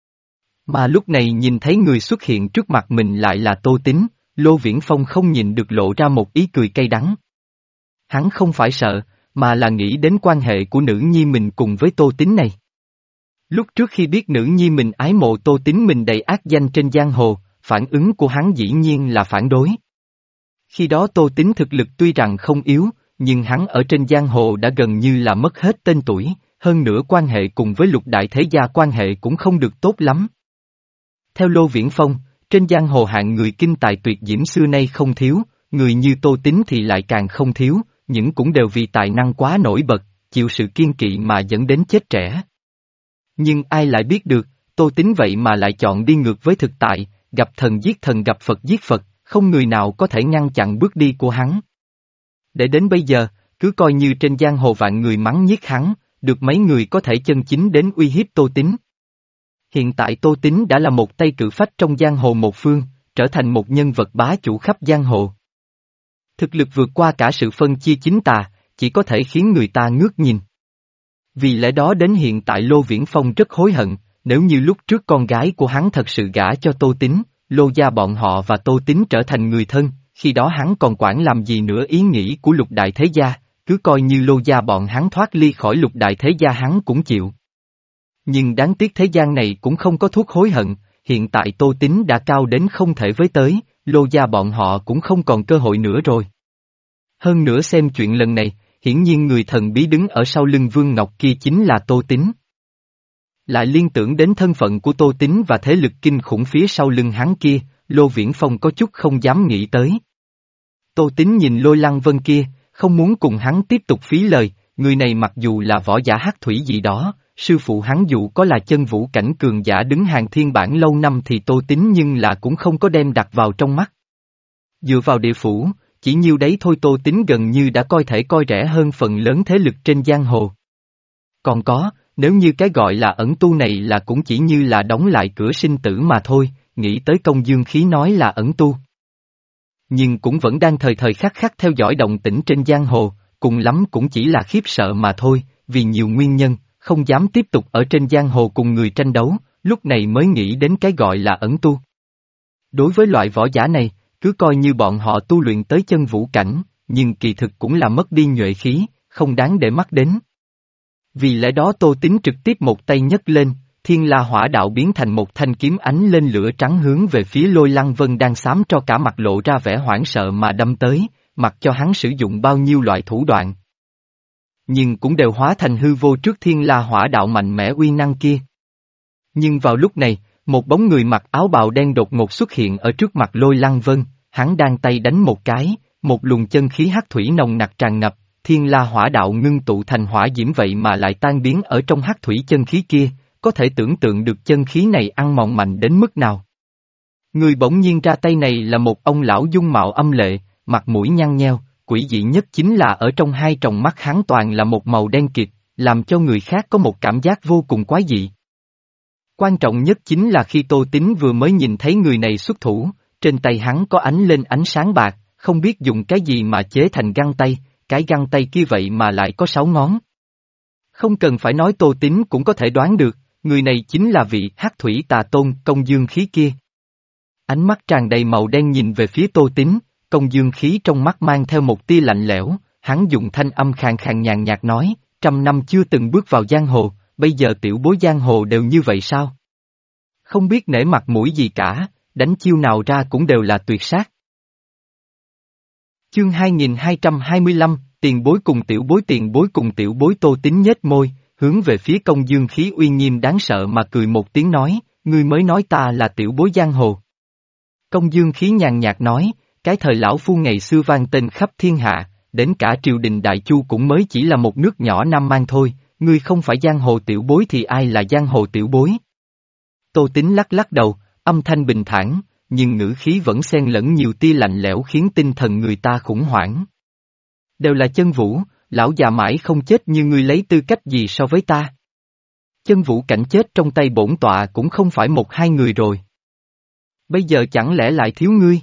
Mà lúc này nhìn thấy người xuất hiện trước mặt mình lại là Tô Tín, Lô Viễn Phong không nhìn được lộ ra một ý cười cay đắng. Hắn không phải sợ, mà là nghĩ đến quan hệ của nữ nhi mình cùng với Tô Tín này. Lúc trước khi biết nữ nhi mình ái mộ Tô Tín mình đầy ác danh trên giang hồ, phản ứng của hắn dĩ nhiên là phản đối. Khi đó Tô Tín thực lực tuy rằng không yếu, nhưng hắn ở trên giang hồ đã gần như là mất hết tên tuổi, hơn nữa quan hệ cùng với lục đại thế gia quan hệ cũng không được tốt lắm. Theo Lô Viễn Phong, trên giang hồ hạng người kinh tài tuyệt diễm xưa nay không thiếu, người như Tô Tín thì lại càng không thiếu, những cũng đều vì tài năng quá nổi bật, chịu sự kiên kỵ mà dẫn đến chết trẻ. Nhưng ai lại biết được, Tô Tín vậy mà lại chọn đi ngược với thực tại, gặp thần giết thần gặp Phật giết Phật, không người nào có thể ngăn chặn bước đi của hắn. Để đến bây giờ, cứ coi như trên giang hồ vạn người mắng nhiếc hắn, được mấy người có thể chân chính đến uy hiếp Tô Tín. Hiện tại Tô Tín đã là một tay cự phách trong giang hồ một phương, trở thành một nhân vật bá chủ khắp giang hồ. Thực lực vượt qua cả sự phân chia chính tà, chỉ có thể khiến người ta ngước nhìn. Vì lẽ đó đến hiện tại Lô Viễn Phong rất hối hận, nếu như lúc trước con gái của hắn thật sự gả cho Tô Tín, Lô gia bọn họ và Tô Tín trở thành người thân, khi đó hắn còn quản làm gì nữa ý nghĩ của lục đại thế gia, cứ coi như Lô gia bọn hắn thoát ly khỏi lục đại thế gia hắn cũng chịu. Nhưng đáng tiếc thế gian này cũng không có thuốc hối hận, hiện tại Tô Tín đã cao đến không thể với tới, Lô gia bọn họ cũng không còn cơ hội nữa rồi. Hơn nữa xem chuyện lần này, hiển nhiên người thần bí đứng ở sau lưng Vương Ngọc kia chính là Tô Tín. Lại liên tưởng đến thân phận của Tô Tín và thế lực kinh khủng phía sau lưng hắn kia, Lô Viễn Phong có chút không dám nghĩ tới. Tô Tín nhìn Lôi Lăng Vân kia, không muốn cùng hắn tiếp tục phí lời, người này mặc dù là võ giả hắc thủy gì đó, sư phụ hắn dù có là chân vũ cảnh cường giả đứng hàng thiên bản lâu năm thì Tô Tín nhưng là cũng không có đem đặt vào trong mắt. Dựa vào địa phủ, chỉ nhiêu đấy thôi Tô Tín gần như đã coi thể coi rẻ hơn phần lớn thế lực trên giang hồ. Còn có, nếu như cái gọi là ẩn tu này là cũng chỉ như là đóng lại cửa sinh tử mà thôi, nghĩ tới Công Dương Khí nói là ẩn tu. Nhưng cũng vẫn đang thời thời khắc khắc theo dõi động tĩnh trên giang hồ, cùng lắm cũng chỉ là khiếp sợ mà thôi, vì nhiều nguyên nhân, không dám tiếp tục ở trên giang hồ cùng người tranh đấu, lúc này mới nghĩ đến cái gọi là ẩn tu. Đối với loại võ giả này, cứ coi như bọn họ tu luyện tới chân vũ cảnh, nhưng kỳ thực cũng là mất đi nhuệ khí, không đáng để mắt đến. Vì lẽ đó Tô Tín trực tiếp một tay nhấc lên, thiên la hỏa đạo biến thành một thanh kiếm ánh lên lửa trắng hướng về phía Lôi Lăng Vân đang xám cho cả mặt lộ ra vẻ hoảng sợ mà đâm tới, mặc cho hắn sử dụng bao nhiêu loại thủ đoạn. Nhưng cũng đều hóa thành hư vô trước thiên la hỏa đạo mạnh mẽ uy năng kia. Nhưng vào lúc này, một bóng người mặc áo bào đen đột ngột xuất hiện ở trước mặt Lôi Lăng Vân, hắn đang tay đánh một cái, một luồng chân khí hắc thủy nồng nặc tràn ngập, thiên la hỏa đạo ngưng tụ thành hỏa diễm vậy mà lại tan biến ở trong hắc thủy chân khí kia, có thể tưởng tượng được chân khí này ăn mòn mạnh đến mức nào. Người bỗng nhiên ra tay này là một ông lão dung mạo âm lệ, mặt mũi nhăn nheo, quỷ dị nhất chính là ở trong hai tròng mắt hắn toàn là một màu đen kịt, làm cho người khác có một cảm giác vô cùng quái dị. Quan trọng nhất chính là khi Tô Tín vừa mới nhìn thấy người này xuất thủ, trên tay hắn có ánh lên ánh sáng bạc, không biết dùng cái gì mà chế thành găng tay, cái găng tay kia vậy mà lại có sáu ngón. Không cần phải nói Tô Tín cũng có thể đoán được, người này chính là vị hắc thủy tà tôn Công Dương Khí kia. Ánh mắt tràn đầy màu đen nhìn về phía Tô Tín, Công Dương Khí trong mắt mang theo một tia lạnh lẽo, hắn dùng thanh âm khàn khàn nhàn nhạt nói, trăm năm chưa từng bước vào giang hồ, bây giờ tiểu bối giang hồ đều như vậy sao? Không biết nể mặt mũi gì cả, đánh chiêu nào ra cũng đều là tuyệt sát. Chương hai nghìn hai trăm hai mươi lăm, Tiền bối cùng tiểu bối tiền bối cùng tiểu bối Tô Tín nhếch môi, hướng về phía Công Dương Khí uy nghiêm đáng sợ mà cười một tiếng nói, ngươi mới nói ta là tiểu bối giang hồ. Công Dương Khí nhàn nhạt nói, cái thời lão phu ngày xưa vang tên khắp thiên hạ, đến cả triều đình Đại Chu cũng mới chỉ là một nước nhỏ Nam Man thôi, ngươi không phải giang hồ tiểu bối thì ai là giang hồ tiểu bối? Tô Tín lắc lắc đầu, âm thanh bình thản, nhưng ngữ khí vẫn xen lẫn nhiều tia lạnh lẽo khiến tinh thần người ta khủng hoảng. Đều là Chân Vũ, lão già mãi không chết như ngươi lấy tư cách gì so với ta? Chân Vũ Cảnh chết trong tay bổn tọa cũng không phải một hai người rồi. Bây giờ chẳng lẽ lại thiếu ngươi?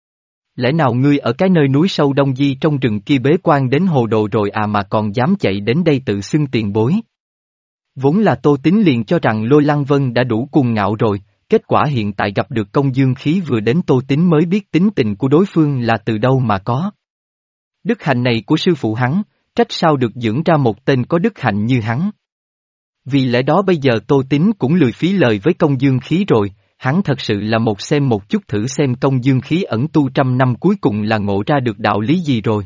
Lẽ nào ngươi ở cái nơi núi sâu Đông Di trong rừng kia bế quan đến hồ đồ rồi à mà còn dám chạy đến đây tự xưng tiền bối? Vốn là Tô Tín liền cho rằng Lôi Lăng Vân đã đủ cuồng ngạo rồi, kết quả hiện tại gặp được Công Dương Khí vừa đến Tô Tín mới biết tính tình của đối phương là từ đâu mà có. Đức hạnh này của sư phụ hắn, trách sao được dưỡng ra một tên có đức hạnh như hắn. Vì lẽ đó bây giờ Tô Tín cũng lười phí lời với Công Dương Khí rồi, hắn thật sự là một xem một chút thử xem Công Dương Khí ẩn tu trăm năm cuối cùng là ngộ ra được đạo lý gì rồi.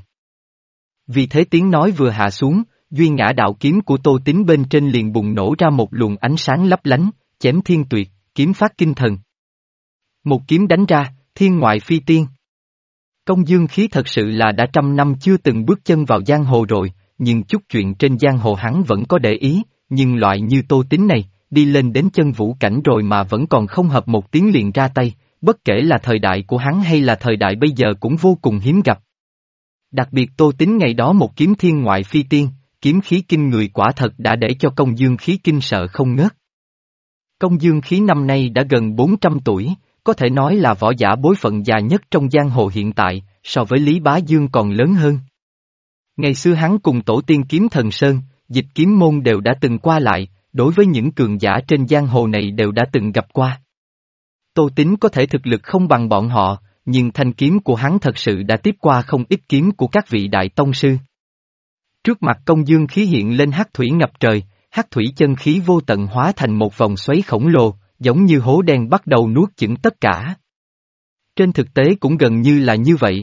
Vì thế tiếng nói vừa hạ xuống, duy ngã đạo kiếm của Tô Tín bên trên liền bùng nổ ra một luồng ánh sáng lấp lánh, chém thiên tuyệt, kiếm phát kinh thần. Một kiếm đánh ra, thiên ngoại phi tiên. Công Dương Khí thật sự là đã trăm năm chưa từng bước chân vào giang hồ rồi, nhưng chút chuyện trên giang hồ hắn vẫn có để ý, nhưng loại như Tô Tín này, đi lên đến chân vũ cảnh rồi mà vẫn còn không hợp một tiếng liền ra tay, bất kể là thời đại của hắn hay là thời đại bây giờ cũng vô cùng hiếm gặp. Đặc biệt Tô Tín ngày đó một kiếm thiên ngoại phi tiên, kiếm khí kinh người quả thật đã để cho Công Dương Khí kinh sợ không ngớt. Công Dương Khí năm nay đã gần bốn trăm tuổi, có thể nói là võ giả bối phận già nhất trong giang hồ hiện tại, so với Lý Bá Dương còn lớn hơn. Ngày xưa hắn cùng tổ tiên Kiếm Thần Sơn, Dịch Kiếm Môn đều đã từng qua lại, đối với những cường giả trên giang hồ này đều đã từng gặp qua. Tô Tín có thể thực lực không bằng bọn họ, nhưng thanh kiếm của hắn thật sự đã tiếp qua không ít kiếm của các vị đại tông sư. Trước mặt Công Dương Khí hiện lên hắc thủy ngập trời, hắc thủy chân khí vô tận hóa thành một vòng xoáy khổng lồ, giống như hố đen bắt đầu nuốt chửng tất cả. Trên thực tế cũng gần như là như vậy.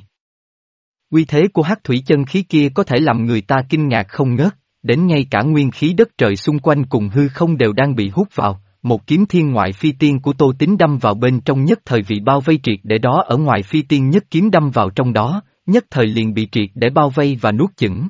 Uy thế của hắc thủy chân khí kia có thể làm người ta kinh ngạc không ngớt, đến ngay cả nguyên khí đất trời xung quanh cùng hư không đều đang bị hút vào, một kiếm thiên ngoại phi tiên của Tô Tín đâm vào bên trong nhất thời bị bao vây triệt để đó ở ngoài phi tiên nhất kiếm đâm vào trong đó, nhất thời liền bị triệt để bao vây và nuốt chửng.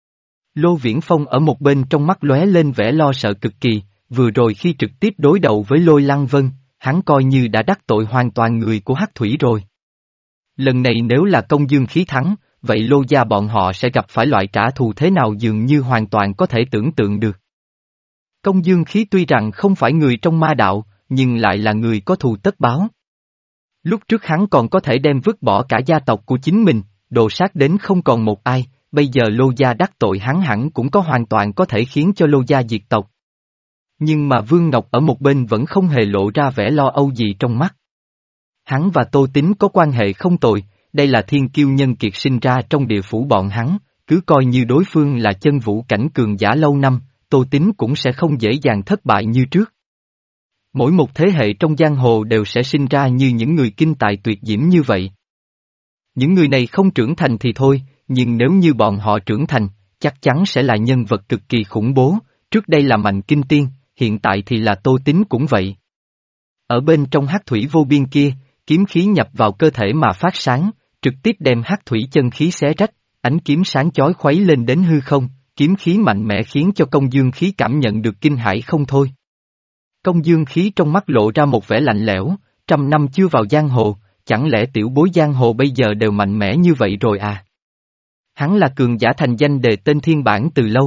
Lô Viễn Phong ở một bên trong mắt lóe lên vẻ lo sợ cực kỳ, vừa rồi khi trực tiếp đối đầu với Lôi Lăng Vân, hắn coi như đã đắc tội hoàn toàn người của hắc thủy rồi. Lần này nếu là Công Dương Khí thắng, vậy Lô gia bọn họ sẽ gặp phải loại trả thù thế nào dường như hoàn toàn có thể tưởng tượng được. Công Dương Khí tuy rằng không phải người trong ma đạo, nhưng lại là người có thù tất báo. Lúc trước hắn còn có thể đem vứt bỏ cả gia tộc của chính mình, đồ sát đến không còn một ai, bây giờ Lô gia đắc tội hắn hẳn cũng có hoàn toàn có thể khiến cho Lô gia diệt tộc. Nhưng mà Vương Ngọc ở một bên vẫn không hề lộ ra vẻ lo âu gì trong mắt. Hắn và Tô Tín có quan hệ không tồi, đây là thiên kiêu nhân kiệt sinh ra trong địa phủ bọn hắn, cứ coi như đối phương là chân vũ cảnh cường giả lâu năm, Tô Tín cũng sẽ không dễ dàng thất bại như trước. Mỗi một thế hệ trong giang hồ đều sẽ sinh ra như những người kinh tài tuyệt diễm như vậy. Những người này không trưởng thành thì thôi, nhưng nếu như bọn họ trưởng thành, chắc chắn sẽ là nhân vật cực kỳ khủng bố, trước đây là Mạnh Kinh Tiên, hiện tại thì là Tô Tín cũng vậy. Ở bên trong hắc thủy vô biên kia, kiếm khí nhập vào cơ thể mà phát sáng, trực tiếp đem hắc thủy chân khí xé rách, ánh kiếm sáng chói khuấy lên đến hư không, kiếm khí mạnh mẽ khiến cho Công Dương Khí cảm nhận được kinh hãi không thôi. Công Dương Khí trong mắt lộ ra một vẻ lạnh lẽo, trăm năm chưa vào giang hồ, chẳng lẽ tiểu bối giang hồ bây giờ đều mạnh mẽ như vậy rồi à? Hắn là cường giả thành danh đề tên thiên bản từ lâu.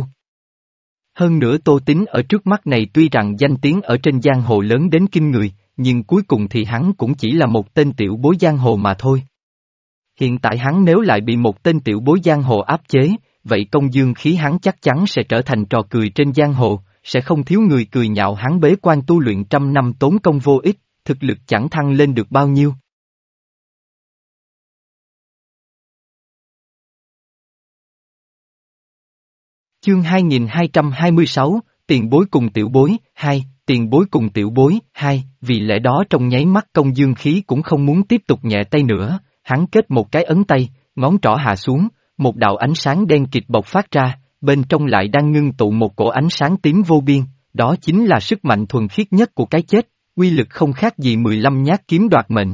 Hơn nữa Tô Tín ở trước mắt này tuy rằng danh tiếng ở trên giang hồ lớn đến kinh người, nhưng cuối cùng thì hắn cũng chỉ là một tên tiểu bối giang hồ mà thôi. Hiện tại hắn nếu lại bị một tên tiểu bối giang hồ áp chế, vậy Công Dương Khí hắn chắc chắn sẽ trở thành trò cười trên giang hồ, sẽ không thiếu người cười nhạo hắn bế quan tu luyện trăm năm tốn công vô ích, thực lực chẳng thăng lên được bao nhiêu. Chương hai nghìn hai trăm hai mươi sáu, tiền bối cùng tiểu bối, hai, tiền bối cùng tiểu bối, hai, vì lẽ đó trong nháy mắt Công Dương Khí cũng không muốn tiếp tục nhẹ tay nữa, hắn kết một cái ấn tay, ngón trỏ hạ xuống, một đạo ánh sáng đen kịt bộc phát ra, bên trong lại đang ngưng tụ một cổ ánh sáng tím vô biên, đó chính là sức mạnh thuần khiết nhất của cái chết, uy lực không khác gì mười lăm nhát kiếm đoạt mệnh.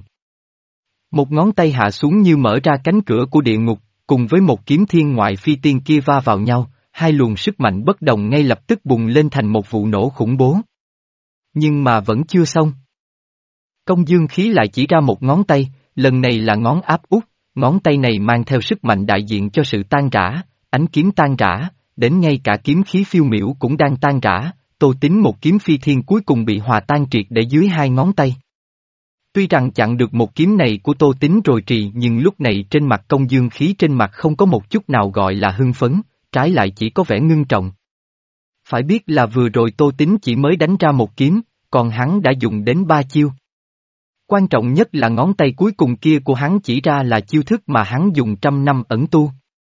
Một ngón tay hạ xuống như mở ra cánh cửa của địa ngục, cùng với một kiếm thiên ngoại phi tiên kia va vào nhau, hai luồng sức mạnh bất đồng ngay lập tức bùng lên thành một vụ nổ khủng bố. Nhưng mà vẫn chưa xong. Công dương khí lại chỉ ra một ngón tay, lần này là ngón áp út, ngón tay này mang theo sức mạnh đại diện cho sự tan rã, ánh kiếm tan rã, đến ngay cả kiếm khí phiêu miểu cũng đang tan rã, Tô Tín một kiếm phi thiên cuối cùng bị hòa tan triệt để dưới hai ngón tay. Tuy rằng chặn được một kiếm này của Tô Tín rồi trì nhưng lúc này trên mặt công dương khí trên mặt không có một chút nào gọi là hưng phấn, trái lại chỉ có vẻ ngưng trọng. Phải biết là vừa rồi Tô Tín chỉ mới đánh ra một kiếm, còn hắn đã dùng đến ba chiêu. Quan trọng nhất là ngón tay cuối cùng kia của hắn chỉ ra là chiêu thức mà hắn dùng trăm năm ẩn tu.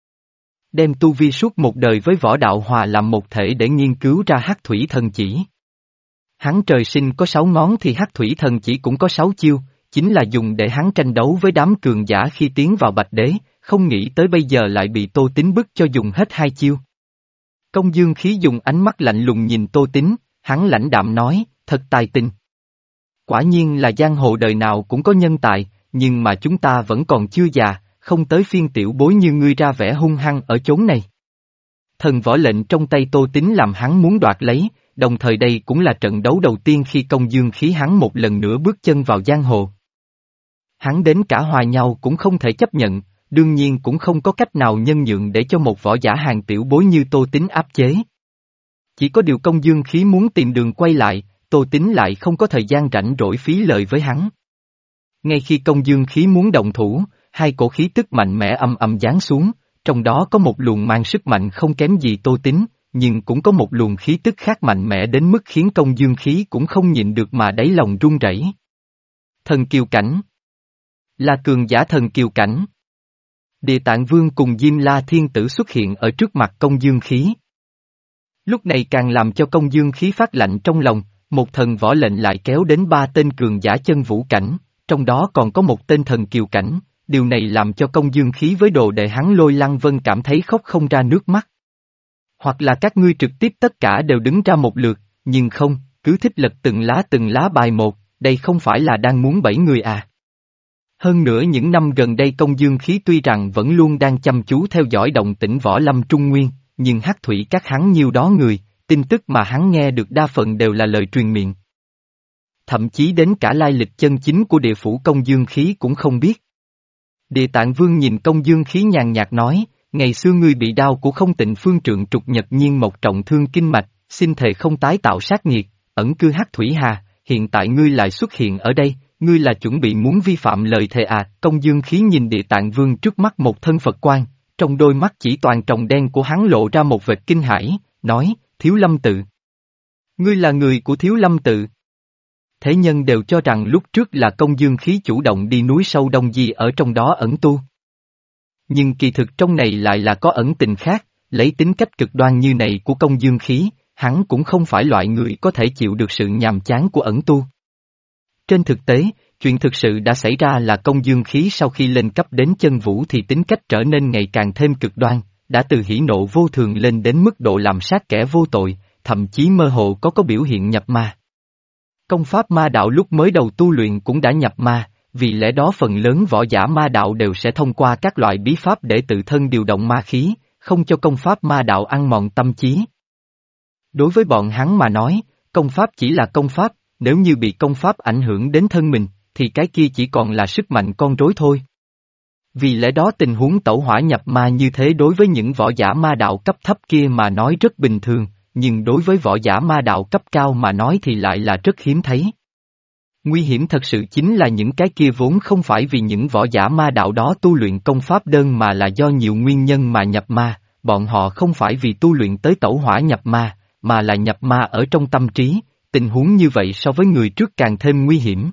Đem tu vi suốt một đời với võ đạo hòa làm một thể để nghiên cứu ra hắc thủy thần chỉ. Hắn trời sinh có sáu ngón thì hắc thủy thần chỉ cũng có sáu chiêu, chính là dùng để hắn tranh đấu với đám cường giả khi tiến vào Bạch Đế, không nghĩ tới bây giờ lại bị Tô Tín bức cho dùng hết hai chiêu. Công dương khí dùng ánh mắt lạnh lùng nhìn Tô Tín, hắn lãnh đạm nói, thật tài tình. Quả nhiên là giang hồ đời nào cũng có nhân tài, nhưng mà chúng ta vẫn còn chưa già, không tới phiên tiểu bối như ngươi ra vẻ hung hăng ở chốn này. Thần võ lệnh trong tay Tô Tín làm hắn muốn đoạt lấy, đồng thời đây cũng là trận đấu đầu tiên khi công dương khí hắn một lần nữa bước chân vào giang hồ. Hắn đến cả hòa nhau cũng không thể chấp nhận, đương nhiên cũng không có cách nào nhân nhượng để cho một võ giả hàng tiểu bối như Tô Tín áp chế. Chỉ có điều công dương khí muốn tìm đường quay lại, Tô Tín lại không có thời gian rảnh rỗi phí lời với hắn. Ngay khi công dương khí muốn động thủ, hai cổ khí tức mạnh mẽ âm ầm giáng xuống, trong đó có một luồng mang sức mạnh không kém gì Tô Tín, nhưng cũng có một luồng khí tức khác mạnh mẽ đến mức khiến công dương khí cũng không nhịn được mà đáy lòng run rẩy. Thần kiều cảnh. Là cường giả thần kiều cảnh. Địa Tạng Vương cùng Diêm La Thiên Tử xuất hiện ở trước mặt công dương khí. Lúc này càng làm cho công dương khí phát lạnh trong lòng, một thần võ lệnh lại kéo đến ba tên cường giả chân vũ cảnh, trong đó còn có một tên thần kiều cảnh, điều này làm cho công dương khí với đồ đệ hắn Lôi Lăng Vân cảm thấy khóc không ra nước mắt. Hoặc là các ngươi trực tiếp tất cả đều đứng ra một lượt, nhưng không, cứ thích lật từng lá từng lá bài một, đây không phải là đang muốn bẫy người à. Hơn nữa những năm gần đây công dương khí tuy rằng vẫn luôn đang chăm chú theo dõi động tĩnh võ lâm Trung Nguyên, nhưng hắc thủy các hắn nhiều đó người, tin tức mà hắn nghe được đa phần đều là lời truyền miệng. Thậm chí đến cả lai lịch chân chính của địa phủ công dương khí cũng không biết. Địa Tạng Vương nhìn công dương khí nhàn nhạt nói, ngày xưa ngươi bị đao của không tịnh phương trượng trục nhật nhiên một trọng thương kinh mạch, xin thề không tái tạo sát nghiệt, ẩn cư hắc thủy hà, hiện tại ngươi lại xuất hiện ở đây, ngươi là chuẩn bị muốn vi phạm lời thề à, công dương khí nhìn Địa Tạng Vương trước mắt một thân Phật quan, trong đôi mắt chỉ toàn tròng đen của hắn lộ ra một vệt kinh hãi, nói, Thiếu Lâm Tự. Ngươi là người của Thiếu Lâm Tự. Thế nhân đều cho rằng lúc trước là công dương khí chủ động đi núi sâu Đông Di ở trong đó ẩn tu. Nhưng kỳ thực trong này lại là có ẩn tình khác, lấy tính cách cực đoan như này của công dương khí, hắn cũng không phải loại người có thể chịu được sự nhàm chán của ẩn tu. Trên thực tế, chuyện thực sự đã xảy ra là công dương khí sau khi lên cấp đến chân vũ thì tính cách trở nên ngày càng thêm cực đoan, đã từ hỉ nộ vô thường lên đến mức độ làm sát kẻ vô tội, thậm chí mơ hồ có có biểu hiện nhập ma. Công pháp ma đạo lúc mới đầu tu luyện cũng đã nhập ma, vì lẽ đó phần lớn võ giả ma đạo đều sẽ thông qua các loại bí pháp để tự thân điều động ma khí, không cho công pháp ma đạo ăn mòn tâm trí. Đối với bọn hắn mà nói, công pháp chỉ là công pháp, nếu như bị công pháp ảnh hưởng đến thân mình, thì cái kia chỉ còn là sức mạnh con rối thôi. Vì lẽ đó tình huống tẩu hỏa nhập ma như thế đối với những võ giả ma đạo cấp thấp kia mà nói rất bình thường, nhưng đối với võ giả ma đạo cấp cao mà nói thì lại là rất hiếm thấy. Nguy hiểm thật sự chính là những cái kia vốn không phải vì những võ giả ma đạo đó tu luyện công pháp đơn mà là do nhiều nguyên nhân mà nhập ma, bọn họ không phải vì tu luyện tới tẩu hỏa nhập ma, mà là nhập ma ở trong tâm trí, tình huống như vậy so với người trước càng thêm nguy hiểm.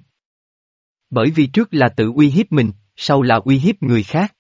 Bởi vì trước là tự uy hiếp mình, sau là uy hiếp người khác.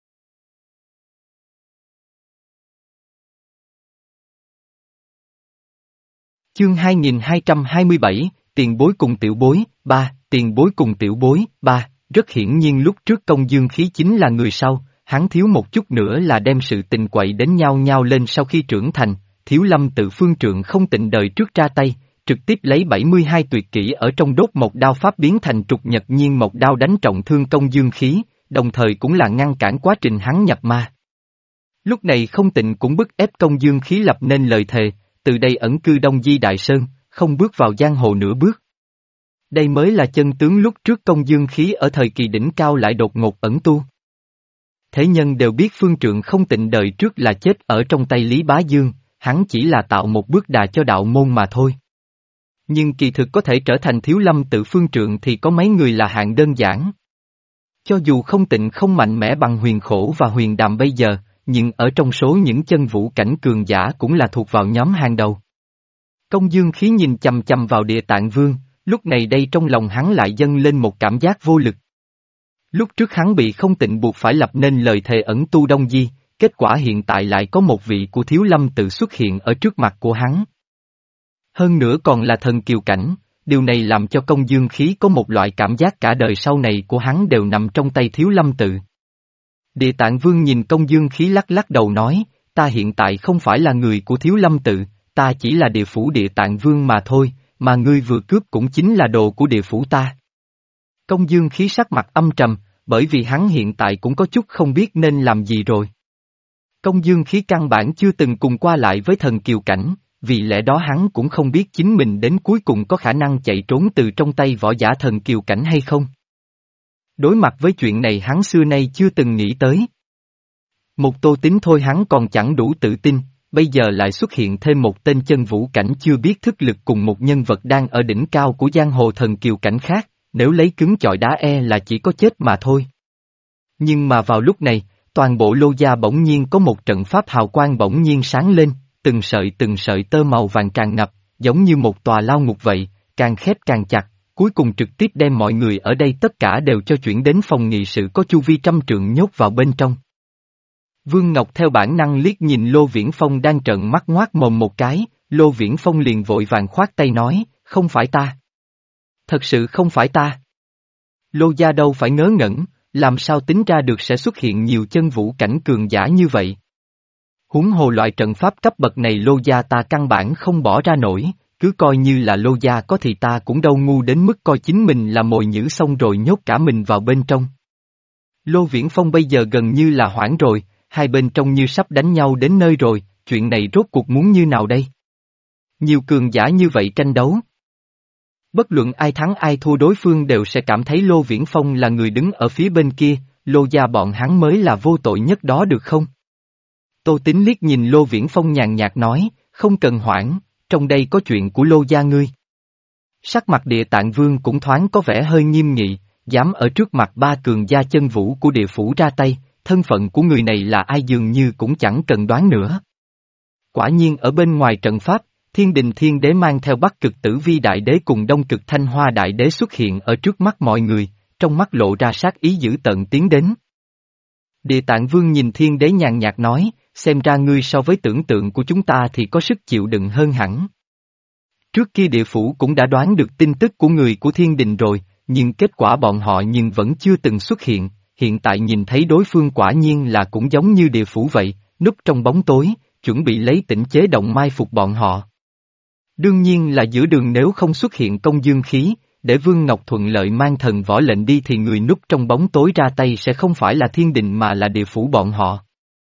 Chương hai nghìn hai trăm hai mươi bảy, tiền bối cùng tiểu bối, ba, tiền bối cùng tiểu bối, ba, rất hiển nhiên lúc trước công dương khí chính là người sau, hắn thiếu một chút nữa là đem sự tình quậy đến nhau nhau lên sau khi trưởng thành, Thiếu Lâm tự phương trượng không tịnh đời trước ra tay, trực tiếp lấy bảy mươi hai tuyệt kỹ ở trong đốt mộc đao pháp biến thành trục nhật nhiên mộc đao đánh trọng thương công dương khí, đồng thời cũng là ngăn cản quá trình hắn nhập ma. Lúc này không tịnh cũng bức ép công dương khí lập nên lời thề, từ đây ẩn cư Đông Di Đại Sơn, không bước vào giang hồ nửa bước. Đây mới là chân tướng lúc trước công dương khí ở thời kỳ đỉnh cao lại đột ngột ẩn tu. Thế nhân đều biết phương trượng không tịnh đời trước là chết ở trong tay Lý Bá Dương, hắn chỉ là tạo một bước đà cho đạo môn mà thôi. Nhưng kỳ thực có thể trở thành Thiếu Lâm tự phương trượng thì có mấy người là hạng đơn giản. Cho dù không tịnh không mạnh mẽ bằng Huyền Khổ và Huyền Đàm bây giờ, nhưng ở trong số những chân vũ cảnh cường giả cũng là thuộc vào nhóm hàng đầu. Công dương khí nhìn chằm chằm vào Địa Tạng Vương, lúc này đây trong lòng hắn lại dâng lên một cảm giác vô lực. Lúc trước hắn bị không tịnh buộc phải lập nên lời thề ẩn tu Đông Di, kết quả hiện tại lại có một vị của Thiếu Lâm tự xuất hiện ở trước mặt của hắn. Hơn nữa còn là thần kiều cảnh, điều này làm cho công dương khí có một loại cảm giác cả đời sau này của hắn đều nằm trong tay Thiếu Lâm tự. Địa Tạng Vương nhìn công dương khí lắc lắc đầu nói, ta hiện tại không phải là người của Thiếu Lâm tự, ta chỉ là địa phủ Địa Tạng Vương mà thôi, mà ngươi vừa cướp cũng chính là đồ của địa phủ ta. Công dương khí sắc mặt âm trầm, bởi vì hắn hiện tại cũng có chút không biết nên làm gì rồi. Công dương khí căn bản chưa từng cùng qua lại với thần kiều cảnh, vì lẽ đó hắn cũng không biết chính mình đến cuối cùng có khả năng chạy trốn từ trong tay võ giả thần kiều cảnh hay không. Đối mặt với chuyện này hắn xưa nay chưa từng nghĩ tới. Một Tô Tín thôi hắn còn chẳng đủ tự tin, bây giờ lại xuất hiện thêm một tên chân vũ cảnh chưa biết thức lực cùng một nhân vật đang ở đỉnh cao của giang hồ thần kiều cảnh khác, nếu lấy cứng chọi đá e là chỉ có chết mà thôi. Nhưng mà vào lúc này, toàn bộ Lô Gia bỗng nhiên có một trận pháp hào quang bỗng nhiên sáng lên, từng sợi từng sợi tơ màu vàng tràn ngập, giống như một tòa lao ngục vậy, càng khép càng chặt, cuối cùng trực tiếp đem mọi người ở đây tất cả đều cho chuyển đến phòng nghị sự có chu vi trăm trượng nhốt vào bên trong. Vương Ngọc theo bản năng liếc nhìn Lô Viễn Phong đang trợn mắt ngoác mồm một cái, Lô Viễn Phong liền vội vàng khoát tay nói, không phải ta. Thật sự không phải ta. Lô Gia đâu phải ngớ ngẩn, làm sao tính ra được sẽ xuất hiện nhiều chân vũ cảnh cường giả như vậy. Huống hồ loại trận pháp cấp bậc này Lô Gia ta căn bản không bỏ ra nổi, cứ coi như là Lô Gia có thì ta cũng đâu ngu đến mức coi chính mình là mồi nhử xong rồi nhốt cả mình vào bên trong. Lô Viễn Phong bây giờ gần như là hoảng rồi, hai bên trong như sắp đánh nhau đến nơi rồi, chuyện này rốt cuộc muốn như nào đây? Nhiều cường giả như vậy tranh đấu. Bất luận ai thắng ai thua đối phương đều sẽ cảm thấy Lô Viễn Phong là người đứng ở phía bên kia, Lô Gia bọn hắn mới là vô tội nhất đó được không? Tô Tín liếc nhìn Lô Viễn Phong nhàn nhạt nói, không cần hoảng, trong đây có chuyện của Lô Gia ngươi. Sắc mặt Địa Tạng Vương cũng thoáng có vẻ hơi nghiêm nghị, dám ở trước mặt ba cường gia chân vũ của địa phủ ra tay, thân phận của người này là ai dường như cũng chẳng cần đoán nữa. Quả nhiên ở bên ngoài trận pháp, Thiên Đình Thiên Đế mang theo Bắc Cực Tử Vi Đại Đế cùng Đông Cực Thanh Hoa Đại Đế xuất hiện ở trước mắt mọi người, trong mắt lộ ra sát ý dữ tợn tiến đến. Địa Tạng Vương nhìn Thiên Đế nhàn nhạt nói, xem ra ngươi so với tưởng tượng của chúng ta thì có sức chịu đựng hơn hẳn. Trước kia địa phủ cũng đã đoán được tin tức của người của Thiên Đình rồi, nhưng kết quả bọn họ nhưng vẫn chưa từng xuất hiện, hiện tại nhìn thấy đối phương quả nhiên là cũng giống như địa phủ vậy, núp trong bóng tối, chuẩn bị lấy tỉnh chế động mai phục bọn họ. Đương nhiên là giữa đường nếu không xuất hiện công dương khí, để Vương Ngọc thuận lợi mang thần võ lệnh đi thì người núp trong bóng tối ra tay sẽ không phải là Thiên Đình mà là địa phủ bọn họ.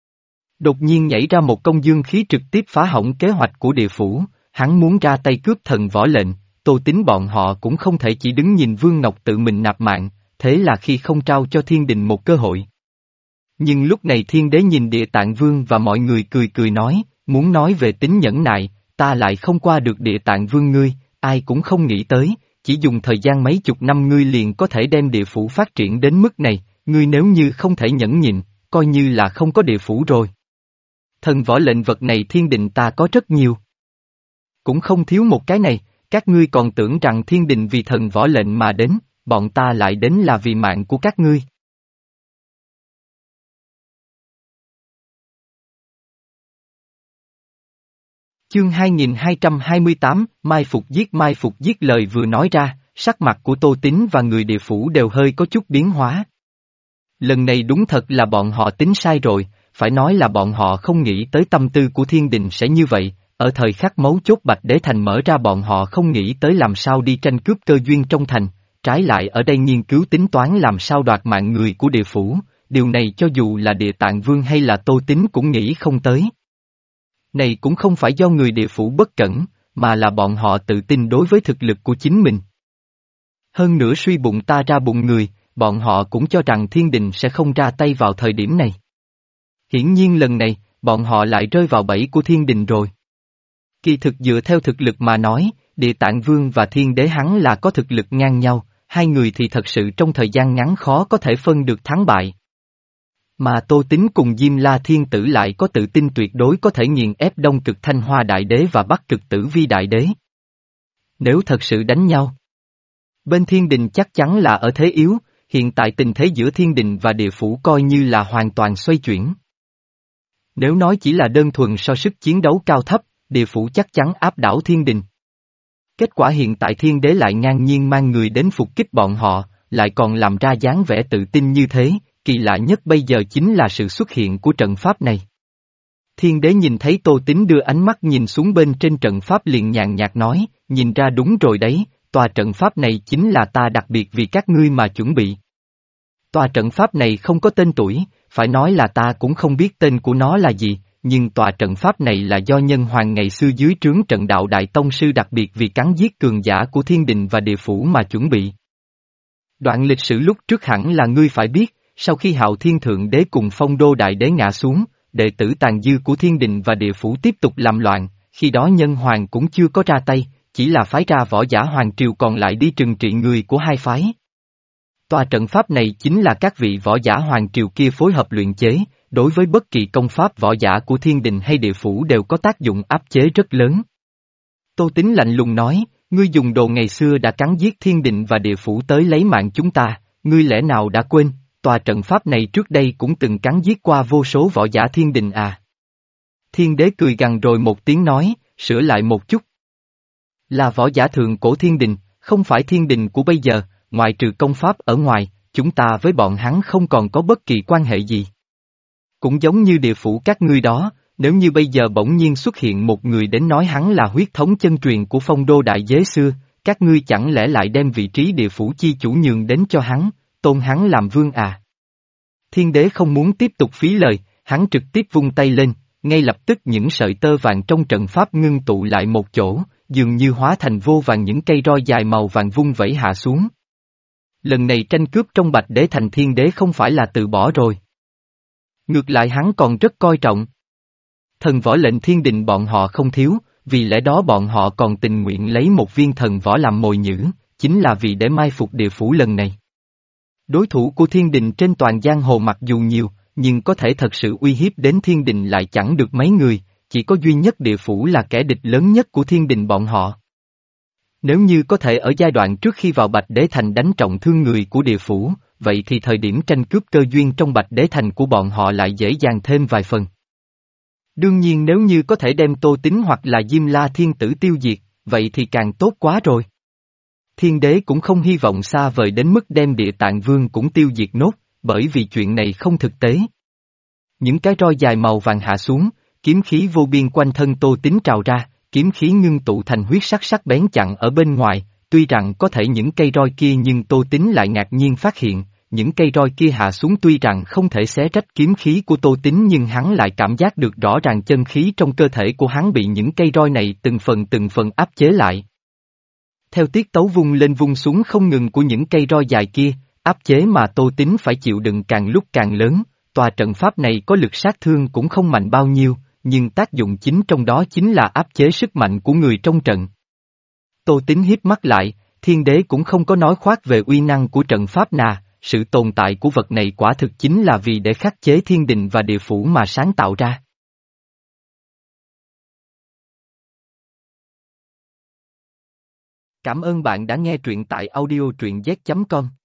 Đột nhiên nhảy ra một công dương khí trực tiếp phá hỏng kế hoạch của địa phủ, hắn muốn ra tay cướp thần võ lệnh, Tô Tín bọn họ cũng không thể chỉ đứng nhìn Vương Ngọc tự mình nạp mạng, thế là khi không trao cho Thiên Đình một cơ hội. Nhưng lúc này Thiên Đế nhìn Địa Tạng Vương và mọi người cười cười nói, muốn nói về tính nhẫn nại, ta lại không qua được Địa Tạng Vương ngươi, ai cũng không nghĩ tới, chỉ dùng thời gian mấy chục năm ngươi liền có thể đem địa phủ phát triển đến mức này, ngươi nếu như không thể nhẫn nhịn, coi như là không có địa phủ rồi. Thần võ lệnh vật này Thiên Đình ta có rất nhiều. Cũng không thiếu một cái này, các ngươi còn tưởng rằng Thiên Đình vì thần võ lệnh mà đến, bọn ta lại đến là vì mạng của các ngươi. Chương hai nghìn hai trăm hai mươi tám, Mai Phục giết Mai Phục giết lời vừa nói ra, sắc mặt của Tô Tín và người địa phủ đều hơi có chút biến hóa. Lần này đúng thật là bọn họ tính sai rồi, phải nói là bọn họ không nghĩ tới tâm tư của thiên đình sẽ như vậy, ở thời khắc mấu chốt Bạch Đế Thành mở ra bọn họ không nghĩ tới làm sao đi tranh cướp cơ duyên trong thành, trái lại ở đây nghiên cứu tính toán làm sao đoạt mạng người của địa phủ, điều này cho dù là Địa Tạng Vương hay là Tô Tín cũng nghĩ không tới. Này cũng không phải do người địa phủ bất cẩn, mà là bọn họ tự tin đối với thực lực của chính mình. Hơn nữa suy bụng ta ra bụng người, bọn họ cũng cho rằng thiên đình sẽ không ra tay vào thời điểm này. Hiển nhiên lần này, bọn họ lại rơi vào bẫy của thiên đình rồi. Kỳ thực dựa theo thực lực mà nói, Địa Tạng Vương và Thiên Đế hắn là có thực lực ngang nhau, hai người thì thật sự trong thời gian ngắn khó có thể phân được thắng bại. Mà Tô Tín cùng Diêm La Thiên Tử lại có tự tin tuyệt đối có thể nghiền ép Đông Cực Thanh Hoa Đại Đế và Bắc Cực Tử Vi Đại Đế. Nếu thật sự đánh nhau, bên thiên đình chắc chắn là ở thế yếu, hiện tại tình thế giữa thiên đình và địa phủ coi như là hoàn toàn xoay chuyển. Nếu nói chỉ là đơn thuần so sức chiến đấu cao thấp, địa phủ chắc chắn áp đảo thiên đình. Kết quả hiện tại thiên đế lại ngang nhiên mang người đến phục kích bọn họ, lại còn làm ra dáng vẻ tự tin như thế, kỳ lạ nhất bây giờ chính là sự xuất hiện của trận pháp này. Thiên đế nhìn thấy Tô Tín đưa ánh mắt nhìn xuống bên trên trận pháp liền nhàn nhạt nói, nhìn ra đúng rồi đấy, tòa trận pháp này chính là ta đặc biệt vì các ngươi mà chuẩn bị. Tòa trận pháp này không có tên tuổi, phải nói là ta cũng không biết tên của nó là gì, nhưng tòa trận pháp này là do nhân hoàng ngày xưa dưới trướng trận đạo đại tông sư đặc biệt vì cắn giết cường giả của thiên đình và địa phủ mà chuẩn bị. Đoạn lịch sử lúc trước hẳn là ngươi phải biết, sau khi Hạo Thiên Thượng Đế cùng Phong Đô Đại Đế ngã xuống, đệ tử tàn dư của thiên đình và địa phủ tiếp tục làm loạn, khi đó nhân hoàng cũng chưa có ra tay, chỉ là phái ra võ giả hoàng triều còn lại đi trừng trị người của hai phái. Tòa trận pháp này chính là các vị võ giả hoàng triều kia phối hợp luyện chế, đối với bất kỳ công pháp võ giả của thiên đình hay địa phủ đều có tác dụng áp chế rất lớn. Tô Tín lạnh lùng nói, ngươi dùng đồ ngày xưa đã cắn giết thiên đình và địa phủ tới lấy mạng chúng ta, ngươi lẽ nào đã quên, tòa trận pháp này trước đây cũng từng cắn giết qua vô số võ giả thiên đình à. Thiên đế cười gằn rồi một tiếng nói, sửa lại một chút. Là võ giả thượng cổ thiên đình, không phải thiên đình của bây giờ, ngoại trừ công pháp ở ngoài, chúng ta với bọn hắn không còn có bất kỳ quan hệ gì. Cũng giống như địa phủ các ngươi đó, nếu như bây giờ bỗng nhiên xuất hiện một người đến nói hắn là huyết thống chân truyền của Phong Đô Đại Đế xưa, các ngươi chẳng lẽ lại đem vị trí địa phủ chi chủ nhường đến cho hắn, tôn hắn làm vương à? Thiên đế không muốn tiếp tục phí lời, hắn trực tiếp vung tay lên, ngay lập tức những sợi tơ vàng trong trận pháp ngưng tụ lại một chỗ, dường như hóa thành vô vàng những cây roi dài màu vàng vung vẩy hạ xuống. Lần này tranh cướp trong Bạch Đế Thành thiên đế không phải là từ bỏ rồi. Ngược lại hắn còn rất coi trọng. Thần võ lệnh thiên đình bọn họ không thiếu, vì lẽ đó bọn họ còn tình nguyện lấy một viên thần võ làm mồi nhử, chính là vì để mai phục địa phủ lần này. Đối thủ của thiên đình trên toàn giang hồ mặc dù nhiều, nhưng có thể thật sự uy hiếp đến thiên đình lại chẳng được mấy người, chỉ có duy nhất địa phủ là kẻ địch lớn nhất của thiên đình bọn họ. Nếu như có thể ở giai đoạn trước khi vào Bạch Đế Thành đánh trọng thương người của địa phủ, vậy thì thời điểm tranh cướp cơ duyên trong Bạch Đế Thành của bọn họ lại dễ dàng thêm vài phần. Đương nhiên nếu như có thể đem Tô Tín hoặc là Diêm La Thiên Tử tiêu diệt, vậy thì càng tốt quá rồi. Thiên đế cũng không hy vọng xa vời đến mức đem Địa Tạng Vương cũng tiêu diệt nốt, bởi vì chuyện này không thực tế. Những cái roi dài màu vàng hạ xuống, kiếm khí vô biên quanh thân Tô Tín trào ra, kiếm khí ngưng tụ thành huyết sắc sắc bén chặn ở bên ngoài, tuy rằng có thể những cây roi kia nhưng Tô Tín lại ngạc nhiên phát hiện, những cây roi kia hạ xuống tuy rằng không thể xé rách kiếm khí của Tô Tín nhưng hắn lại cảm giác được rõ ràng chân khí trong cơ thể của hắn bị những cây roi này từng phần từng phần áp chế lại. Theo tiết tấu vung lên vung xuống không ngừng của những cây roi dài kia, áp chế mà Tô Tín phải chịu đựng càng lúc càng lớn, tòa trận pháp này có lực sát thương cũng không mạnh bao nhiêu, nhưng tác dụng chính trong đó chính là áp chế sức mạnh của người trong trận. Tô Tín hiếp mắt lại, thiên đế cũng không có nói khoác về uy năng của trận pháp nà, sự tồn tại của vật này quả thực chính là vì để khắc chế thiên đình và địa phủ mà sáng tạo ra. Cảm ơn bạn đã nghe truyện tại audio truyện z chấm com.